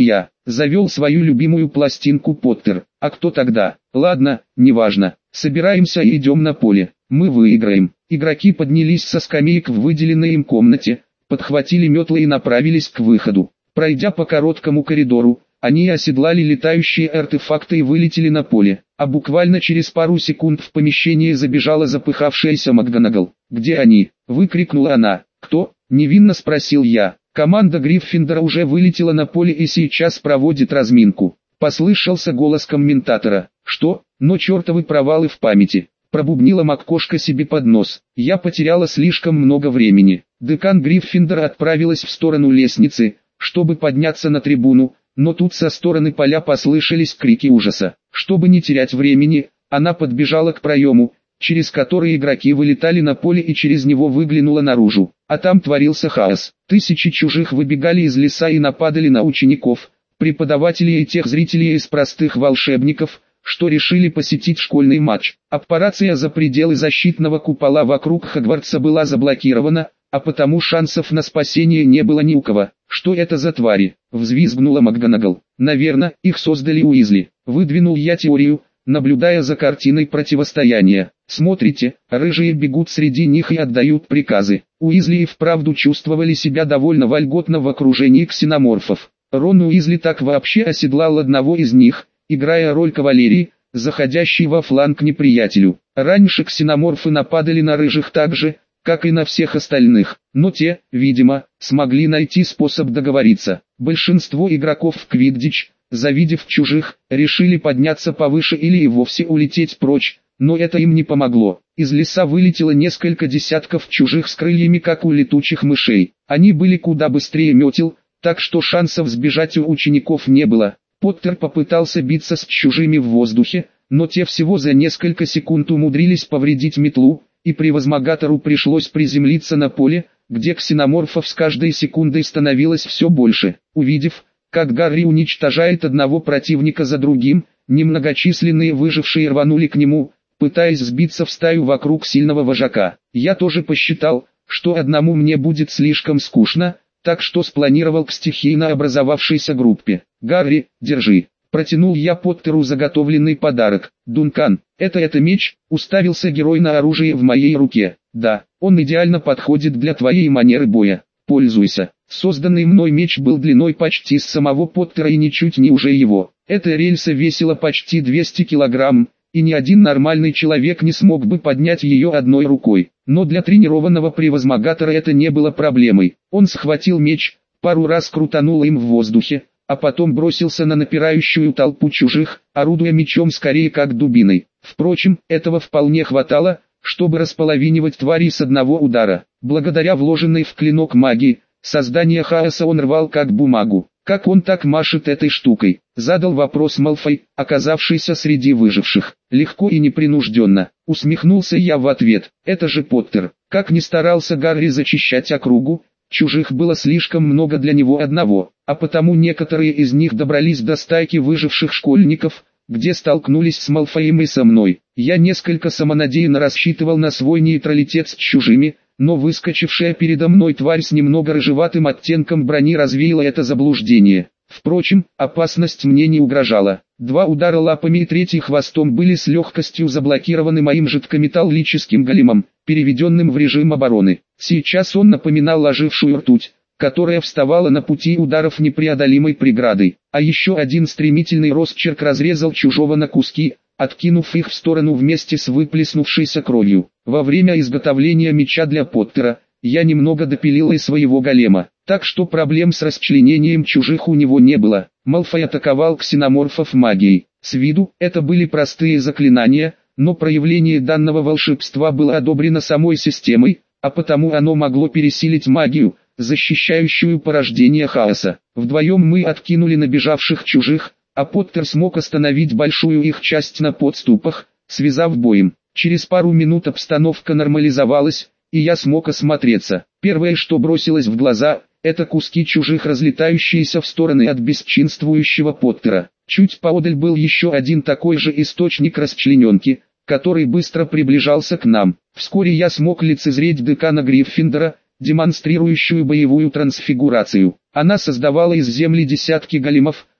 Завел свою любимую пластинку Поттер. А кто тогда? Ладно, неважно. Собираемся и идем на поле. Мы выиграем. Игроки поднялись со скамеек в выделенной им комнате, подхватили метлы и направились к выходу. Пройдя по короткому коридору, они оседлали летающие артефакты и вылетели на поле. А буквально через пару секунд в помещение забежала запыхавшаяся МакГонагал. «Где они?» – выкрикнула она. «Кто?» – невинно спросил я. «Команда Гриффиндора уже вылетела на поле и сейчас проводит разминку». Послышался голос комментатора. «Что? Но чертовы провалы в памяти!» Пробубнила МакКошка себе под нос. «Я потеряла слишком много времени». Декан Гриффиндора отправилась в сторону лестницы, чтобы подняться на трибуну, но тут со стороны поля послышались крики ужаса. Чтобы не терять времени, она подбежала к проему, через который игроки вылетали на поле, и через него выглянула наружу. А там творился хаос. Тысячи чужих выбегали из леса и нападали на учеников, преподавателей и тех зрителей из простых волшебников, что решили посетить школьный матч. Операция за пределы защитного купола вокруг Хогвартса была заблокирована, а потому шансов на спасение не было ни у кого. «Что это за твари?» – взвизгнула МакГонагал. «Наверное, их создали Уизли». Выдвинул я теорию, наблюдая за картиной противостояния. «Смотрите, рыжие бегут среди них и отдают приказы». Уизли и вправду чувствовали себя довольно вольготно в окружении ксеноморфов. Рон Уизли так вообще оседлал одного из них, играя роль кавалерии, заходящей во фланг неприятелю. Раньше ксеноморфы нападали на рыжих так же, как и на всех остальных, но те, видимо, смогли найти способ договориться. Большинство игроков в Квиддич, завидев чужих, решили подняться повыше или и вовсе улететь прочь, но это им не помогло. Из леса вылетело несколько десятков чужих с крыльями, как у летучих мышей. Они были куда быстрее метел, так что шансов сбежать у учеников не было. Поттер попытался биться с чужими в воздухе, но те всего за несколько секунд умудрились повредить метлу, и превозмогатору пришлось приземлиться на поле, где ксеноморфов с каждой секундой становилось все больше. Увидев, как Гарри уничтожает одного противника за другим, немногочисленные выжившие рванули к нему, пытаясь сбиться в стаю вокруг сильного вожака. Я тоже посчитал, что одному мне будет слишком скучно, так что спланировал к стихийно образовавшейся группе. «Гарри, держи». Протянул я Поттеру заготовленный подарок. «Дункан, это меч?» — уставился герой на оружие в моей руке. «Да, он идеально подходит для твоей манеры боя. Пользуйся». Созданный мной меч был длиной почти с самого Поттера и ничуть не уже его. Эта рельса весила почти 200 килограмм, и ни один нормальный человек не смог бы поднять ее одной рукой. Но для тренированного превозмогатора это не было проблемой. Он схватил меч, пару раз крутанул им в воздухе, а потом бросился на напирающую толпу чужих, орудуя мечом скорее как дубиной. Впрочем, этого вполне хватало, чтобы располовинивать твари с одного удара. Благодаря вложенной в клинок магии, создание хаоса он рвал как бумагу. «Как он так машет этой штукой?» — задал вопрос Малфой, оказавшийся среди выживших. «Легко и непринужденно», — усмехнулся я в ответ. «Это же Поттер». Как ни старался Гарри зачищать округу, чужих было слишком много для него одного, а потому некоторые из них добрались до стайки выживших школьников, где столкнулись с Малфоем и со мной. Я несколько самонадеянно рассчитывал на свой нейтралитет с чужими, но выскочившая передо мной тварь с немного рыжеватым оттенком брони развеяла это заблуждение. Впрочем, опасность мне не угрожала. Два удара лапами и третий хвостом были с легкостью заблокированы моим жидкометаллическим големом, переведенным в режим обороны. Сейчас он напоминал ожившую ртуть, которая вставала на пути ударов непреодолимой преградой. А еще один стремительный росчерк разрезал чужого на куски, откинув их в сторону вместе с выплеснувшейся кровью. Во время изготовления меча для Поттера, я немного допилил и своего голема, так что проблем с расчленением чужих у него не было. Малфой атаковал ксеноморфов магией. С виду это были простые заклинания, но проявление данного волшебства было одобрено самой системой, а потому оно могло пересилить магию, защищающую порождение хаоса. Вдвоем мы откинули набежавших чужих, а Поттер смог остановить большую их часть на подступах, связав боем. Через пару минут обстановка нормализовалась, и я смог осмотреться. Первое, что бросилось в глаза, это куски чужих, разлетающиеся в стороны от бесчинствующего Поттера. Чуть поодаль был еще один такой же источник расчлененки, который быстро приближался к нам. Вскоре я смог лицезреть декана Гриффиндора, демонстрирующую боевую трансфигурацию. Она создавала из земли десятки големов,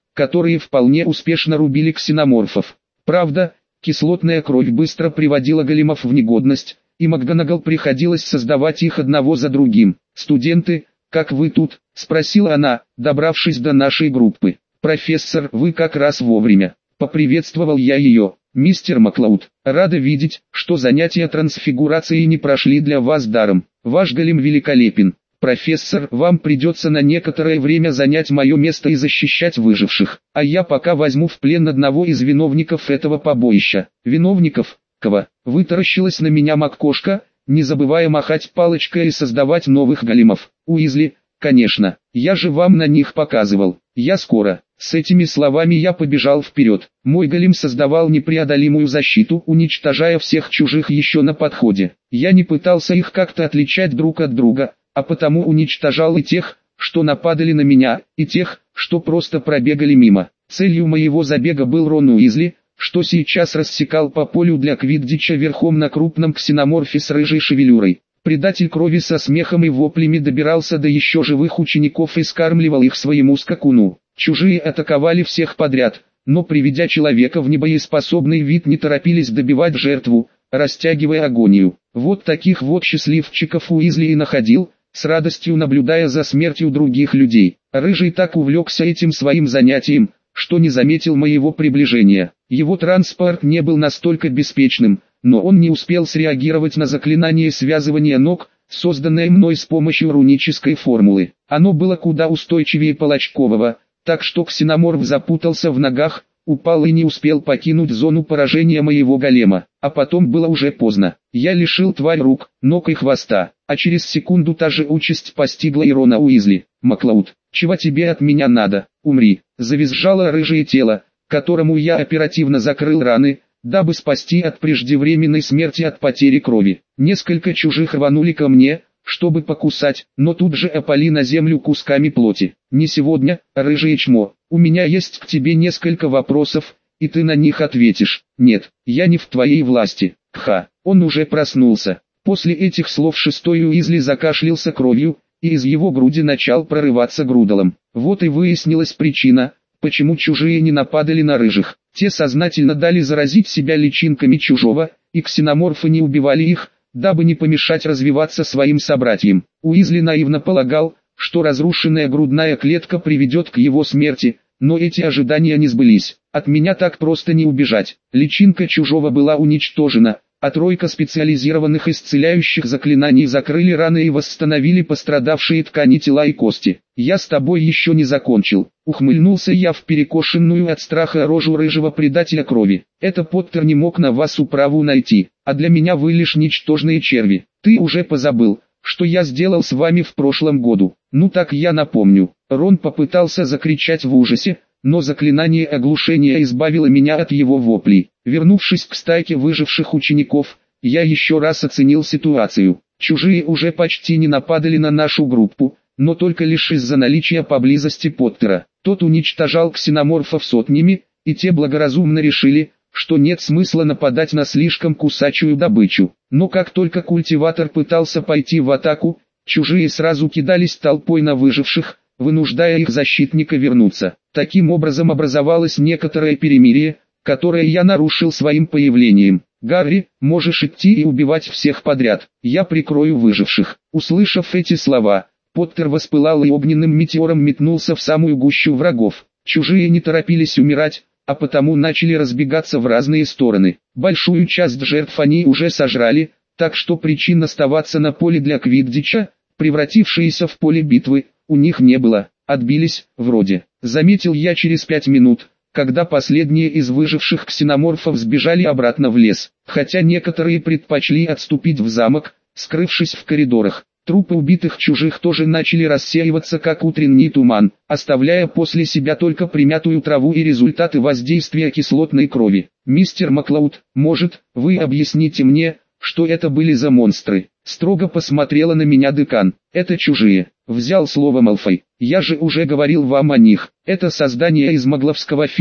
которые вполне успешно рубили ксеноморфов. Правда, кислотная кровь быстро приводила големов в негодность, и МакГонагал приходилось создавать их одного за другим. «Студенты, как вы тут?» – спросила она, добравшись до нашей группы. «Профессор, вы как раз вовремя», – поприветствовал я ее. «Мистер Маклауд, рада видеть, что занятия трансфигурацией не прошли для вас даром. Ваш голем великолепен. Профессор, вам придется на некоторое время занять мое место и защищать выживших, а я пока возьму в плен одного из виновников этого побоища». «Виновников? Кого?» – вытаращилась на меня МакКошка, не забывая махать палочкой и создавать новых големов. «Уизли, конечно, я же вам на них показывал. Я скоро». С этими словами я побежал вперед. Мой голем создавал непреодолимую защиту, уничтожая всех чужих еще на подходе. Я не пытался их как-то отличать друг от друга, а потому уничтожал и тех, что нападали на меня, и тех, что просто пробегали мимо. Целью моего забега был Рон Уизли, что сейчас рассекал по полю для квиддича верхом на крупном ксеноморфе с рыжей шевелюрой. Предатель крови со смехом и воплями добирался до еще живых учеников и скармливал их своему скакуну. Чужие атаковали всех подряд, но приведя человека в небоеспособный вид не торопились добивать жертву, растягивая агонию. Вот таких вот счастливчиков Уизли и находил, с радостью наблюдая за смертью других людей. Рыжий так увлекся этим своим занятием, что не заметил моего приближения. Его транспорт не был настолько беспечным, но он не успел среагировать на заклинание связывания ног, созданное мной с помощью рунической формулы. Оно было куда устойчивее палочкового, так что ксеноморф запутался в ногах, упал и не успел покинуть зону поражения моего голема. А потом было уже поздно. Я лишил тварь рук, ног и хвоста, а через секунду та же участь постигла и Рона Уизли. «Маклауд, чего тебе от меня надо? Умри!» Завизжало рыжее тело, которому я оперативно закрыл раны, дабы спасти от преждевременной смерти от потери крови. Несколько чужих рванули ко мне, чтобы покусать, но тут же опали на землю кусками плоти. «Не сегодня, рыжее чмо, у меня есть к тебе несколько вопросов, и ты на них ответишь». «Нет, я не в твоей власти». «Кха, он уже проснулся». После этих слов шестой Уизли закашлялся кровью, и из его груди начал прорываться грудолом. Вот и выяснилась причина, почему чужие не нападали на рыжих. Те сознательно дали заразить себя личинками чужого, и ксеноморфы не убивали их, дабы не помешать развиваться своим собратьям. Уизли наивно полагал, что разрушенная грудная клетка приведет к его смерти, но эти ожидания не сбылись. От меня так просто не убежать. Личинка чужого была уничтожена, а тройка специализированных исцеляющих заклинаний закрыли раны и восстановили пострадавшие ткани тела и кости. «Я с тобой еще не закончил», — ухмыльнулся я в перекошенную от страха рожу рыжего предателя крови. «Это Поттер не мог на вас управу найти, а для меня вы лишь ничтожные черви. Ты уже позабыл, что я сделал с вами в прошлом году?» «Ну так я напомню». Рон попытался закричать в ужасе, но заклинание оглушения избавило меня от его воплей. Вернувшись к стайке выживших учеников, я еще раз оценил ситуацию. Чужие уже почти не нападали на нашу группу, но только лишь из-за наличия поблизости Поттера. Тот уничтожал ксеноморфов сотнями, и те благоразумно решили, что нет смысла нападать на слишком кусачую добычу. Но как только культиватор пытался пойти в атаку, чужие сразу кидались толпой на выживших, вынуждая их защитника вернуться. Таким образом образовалось некоторое перемирие, которое я нарушил своим появлением. «Гарри, можешь идти и убивать всех подряд, я прикрою выживших». Услышав эти слова, Поттер воспылал и огненным метеором метнулся в самую гущу врагов. Чужие не торопились умирать, а потому начали разбегаться в разные стороны. Большую часть жертв они уже сожрали, так что причин оставаться на поле для квиддича, превратившиеся в поле битвы, у них не было. Отбились, вроде. Заметил я через 5 минут, когда последние из выживших ксеноморфов сбежали обратно в лес, хотя некоторые предпочли отступить в замок, скрывшись в коридорах. Трупы убитых чужих тоже начали рассеиваться как утренний туман, оставляя после себя только примятую траву и результаты воздействия кислотной крови. «Мистер Маклауд, может, вы объясните мне, что это были за монстры?» Строго посмотрела на меня декан. «Это чужие», — взял слово Малфой. «Я же уже говорил вам о них. Это создание из магловского фильма.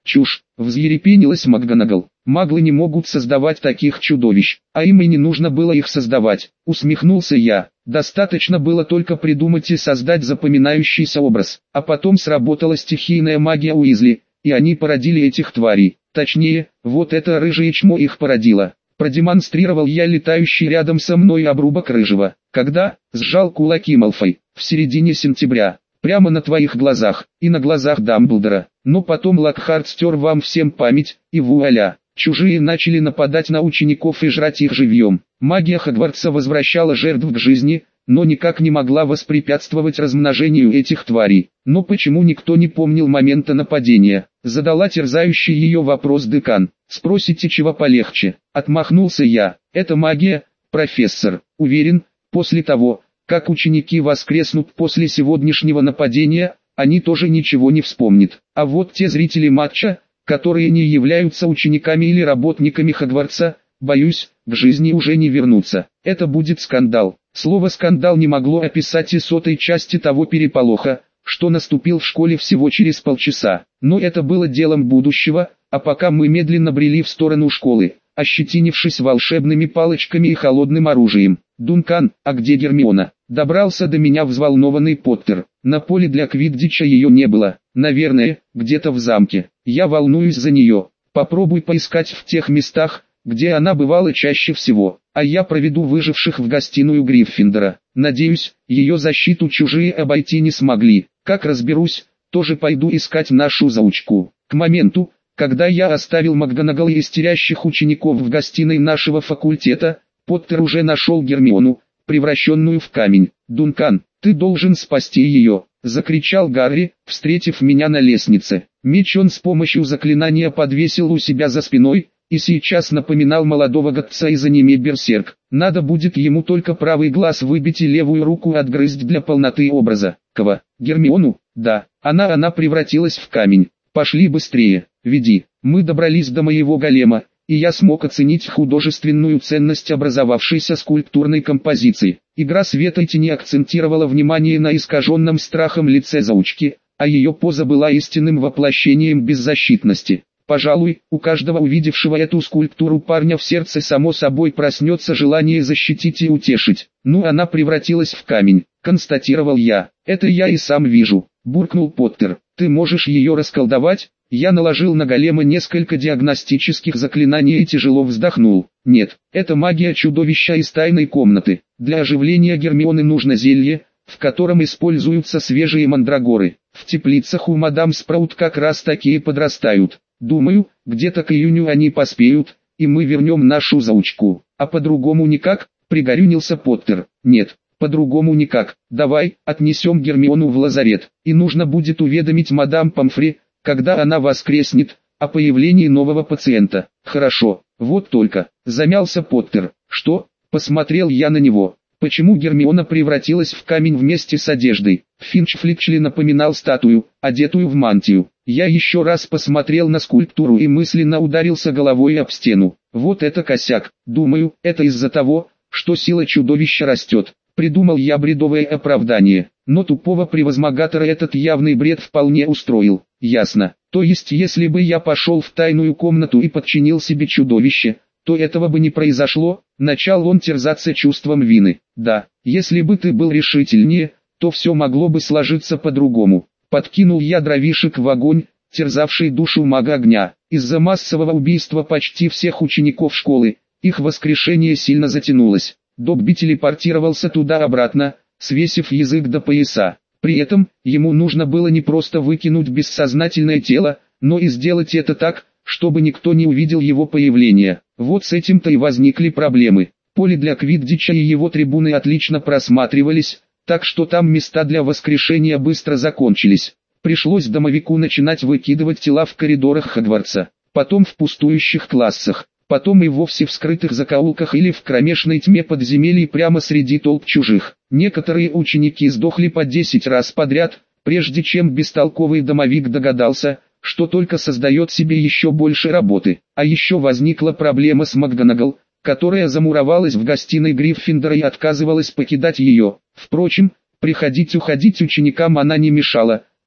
Чушь, взъерепенилась МакГонагал. Маглы не могут создавать таких чудовищ, а им и не нужно было их создавать. Усмехнулся я. Достаточно было только придумать и создать запоминающийся образ, а потом сработала стихийная магия Уизли, и они породили этих тварей. Точнее, вот это рыжее чмо их породило. Продемонстрировал я летающий рядом со мной обрубок рыжего. Когда? Сжал кулаки Малфой. В середине сентября. Прямо на твоих глазах, и на глазах Дамблдора. Но потом Локхарт стер вам всем память, и вуаля. Чужие начали нападать на учеников и жрать их живьем. Магия Хогвартса возвращала жертв к жизни, но никак не могла воспрепятствовать размножению этих тварей. Но почему никто не помнил момента нападения? Задала терзающий ее вопрос декан. Спросите, чего полегче? Отмахнулся я. Это магия, профессор. Уверен, после того, как ученики воскреснут после сегодняшнего нападения, они тоже ничего не вспомнят. А вот те зрители матча, которые не являются учениками или работниками Хогвартса, боюсь, к жизни уже не вернутся. Это будет скандал. Слово «скандал» не могло описать и сотой части того переполоха, что наступил в школе всего через полчаса. Но это было делом будущего, а пока мы медленно брели в сторону школы, ощетинившись волшебными палочками и холодным оружием. «Дункан, а где Гермиона?» Добрался до меня взволнованный Поттер. На поле для квиддича ее не было. Наверное, где-то в замке. Я волнуюсь за нее. Попробуй поискать в тех местах, где она бывала чаще всего. А я проведу выживших в гостиную Гриффиндора. Надеюсь, ее защиту чужие обойти не смогли. Как разберусь, тоже пойду искать нашу заучку. К моменту, когда я оставил МакГонагал и истерящих учеников в гостиной нашего факультета, Поттер уже нашел Гермиону, превращенную в камень. «Дункан, ты должен спасти ее!» — закричал Гарри, встретив меня на лестнице. Меч он с помощью заклинания подвесил у себя за спиной, и сейчас напоминал молодого годца из аниме «Берсерк». Надо будет ему только правый глаз выбить и левую руку отгрызть для полноты образа. Кого? Гермиону? Да, она превратилась в камень. Пошли быстрее, веди. Мы добрались до моего голема, и я смог оценить художественную ценность образовавшейся скульптурной композиции. Игра света и тени акцентировала внимание на искаженном страхом лице заучки, а ее поза была истинным воплощением беззащитности. Пожалуй, у каждого увидевшего эту скульптуру парня в сердце само собой проснется желание защитить и утешить. «Ну, она превратилась в камень», — констатировал я. «Это я и сам вижу», — буркнул Поттер. «Ты можешь ее расколдовать?» Я наложил на голема несколько диагностических заклинаний и тяжело вздохнул. «Нет, это магия чудовища из тайной комнаты. Для оживления Гермионы нужно зелье, в котором используются свежие мандрагоры. В теплицах у мадам Спраут как раз такие подрастают. Думаю, где-то к июню они поспеют, и мы вернем нашу заучку. А по-другому никак?» — пригорюнился Поттер. «Нет, по-другому никак. Давай, отнесем Гермиону в лазарет, и нужно будет уведомить мадам Помфри, когда она воскреснет, о появлении нового пациента». «Хорошо, вот только», — замялся Поттер. «Что?» — посмотрел я на него. «Почему Гермиона превратилась в камень вместе с одеждой?» Финч Флетчли напоминал статую, одетую в мантию. Я еще раз посмотрел на скульптуру и мысленно ударился головой об стену. Вот это косяк. Думаю, это из-за того, что сила чудовища растет. Придумал я бредовое оправдание, но тупого превозмогатора этот явный бред вполне устроил. Ясно. То есть если бы я пошел в тайную комнату и подчинил себе чудовище, то этого бы не произошло. Начал он терзаться чувством вины. Да, если бы ты был решительнее, то все могло бы сложиться по-другому. Подкинул я дровишек в огонь, терзавший душу мага огня. Из-за массового убийства почти всех учеников школы, их воскрешение сильно затянулось. Добби телепортировался туда-обратно, свесив язык до пояса. При этом, ему нужно было не просто выкинуть бессознательное тело, но и сделать это так, чтобы никто не увидел его появления. Вот с этим-то и возникли проблемы. Поле для квиддича и его трибуны отлично просматривались, так что там места для воскрешения быстро закончились. Пришлось домовику начинать выкидывать тела в коридорах Хогвартса, потом в пустующих классах, потом и вовсе в скрытых закоулках или в кромешной тьме подземелий прямо среди толп чужих. Некоторые ученики сдохли по 10 раз подряд, прежде чем бестолковый домовик догадался, что только создает себе еще больше работы. А еще возникла проблема с МакГонагал, которая замуровалась в гостиной Гриффиндора и отказывалась покидать ее. Впрочем, приходить-уходить ученикам она не мешала,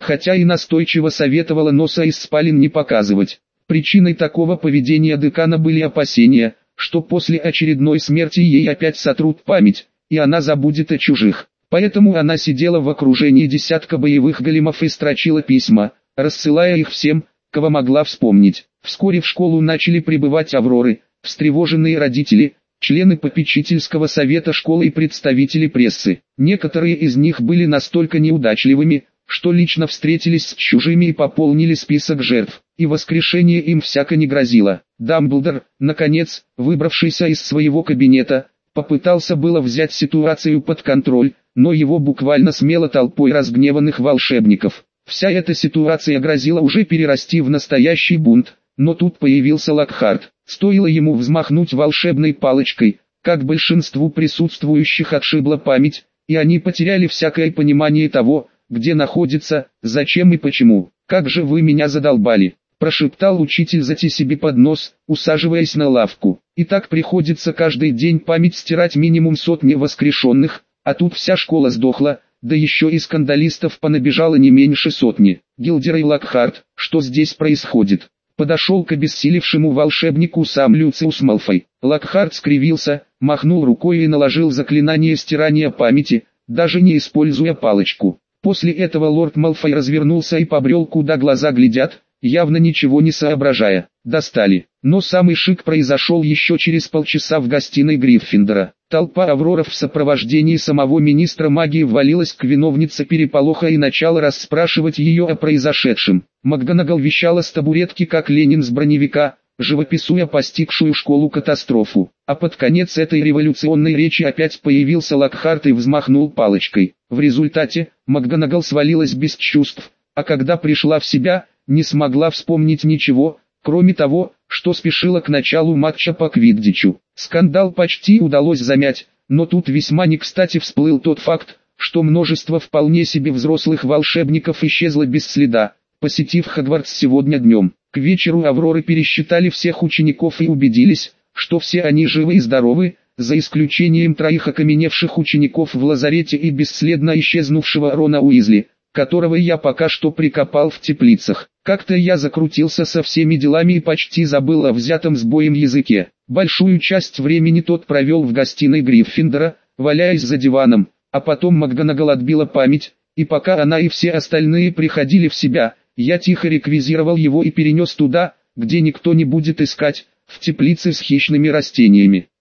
хотя и настойчиво советовала носа из спален не показывать. Причиной такого поведения декана были опасения, что после очередной смерти ей опять сотрут память, и она забудет о чужих. Поэтому она сидела в окружении десятка боевых големов и строчила письма, рассылая их всем, кого могла вспомнить. Вскоре в школу начали прибывать Авроры, встревоженные родители, члены попечительского совета школы и представители прессы. Некоторые из них были настолько неудачливыми, что лично встретились с чужими и пополнили список жертв, и воскрешение им всяко не грозило. Дамблдор, наконец, выбравшийся из своего кабинета, попытался было взять ситуацию под контроль, но его буквально смело толпой разгневанных волшебников. Вся эта ситуация грозила уже перерасти в настоящий бунт, но тут появился Локхарт. Стоило ему взмахнуть волшебной палочкой, как большинству присутствующих отшибла память, и они потеряли всякое понимание того, где находится, зачем и почему. «Как же вы меня задолбали!» – прошептал учитель Зати себе под нос, усаживаясь на лавку. «И так приходится каждый день память стирать минимум сотни воскрешенных, а тут вся школа сдохла, да еще и скандалистов понабежало не меньше сотни. Гилдер и Локхарт, что здесь происходит?» Подошел к обессилевшему волшебнику сам Люциус Малфой. Локхарт скривился, махнул рукой и наложил заклинание стирания памяти, даже не используя палочку. После этого лорд Малфой развернулся и побрел куда глаза глядят, явно ничего не соображая. Достали. Но самый шик произошел еще через полчаса в гостиной Гриффиндора. Толпа авроров в сопровождении самого министра магии ввалилась к виновнице переполоха и начала расспрашивать ее о произошедшем. МакГонагал вещала с табуретки как Ленин с броневика, живописуя постигшую школу катастрофу. А под конец этой революционной речи опять появился Локхарт и взмахнул палочкой. В результате, МакГонагал свалилась без чувств, а когда пришла в себя, не смогла вспомнить ничего, кроме того, что спешила к началу матча по квиддичу. Скандал почти удалось замять, но тут весьма не кстати всплыл тот факт, что множество вполне себе взрослых волшебников исчезло без следа, посетив Хогвартс сегодня днем. К вечеру Авроры пересчитали всех учеников и убедились, что все они живы и здоровы, за исключением 3 окаменевших учеников в лазарете и бесследно исчезнувшего Рона Уизли, которого я пока что прикопал в теплицах. Как-то я закрутился со всеми делами и почти забыл о взятом с боем языке. Большую часть времени тот провел в гостиной Гриффиндора, валяясь за диваном, а потом МакГонагал отбила память, и пока она и все остальные приходили в себя, я тихо реквизировал его и перенес туда, где никто не будет искать, в теплице с хищными растениями.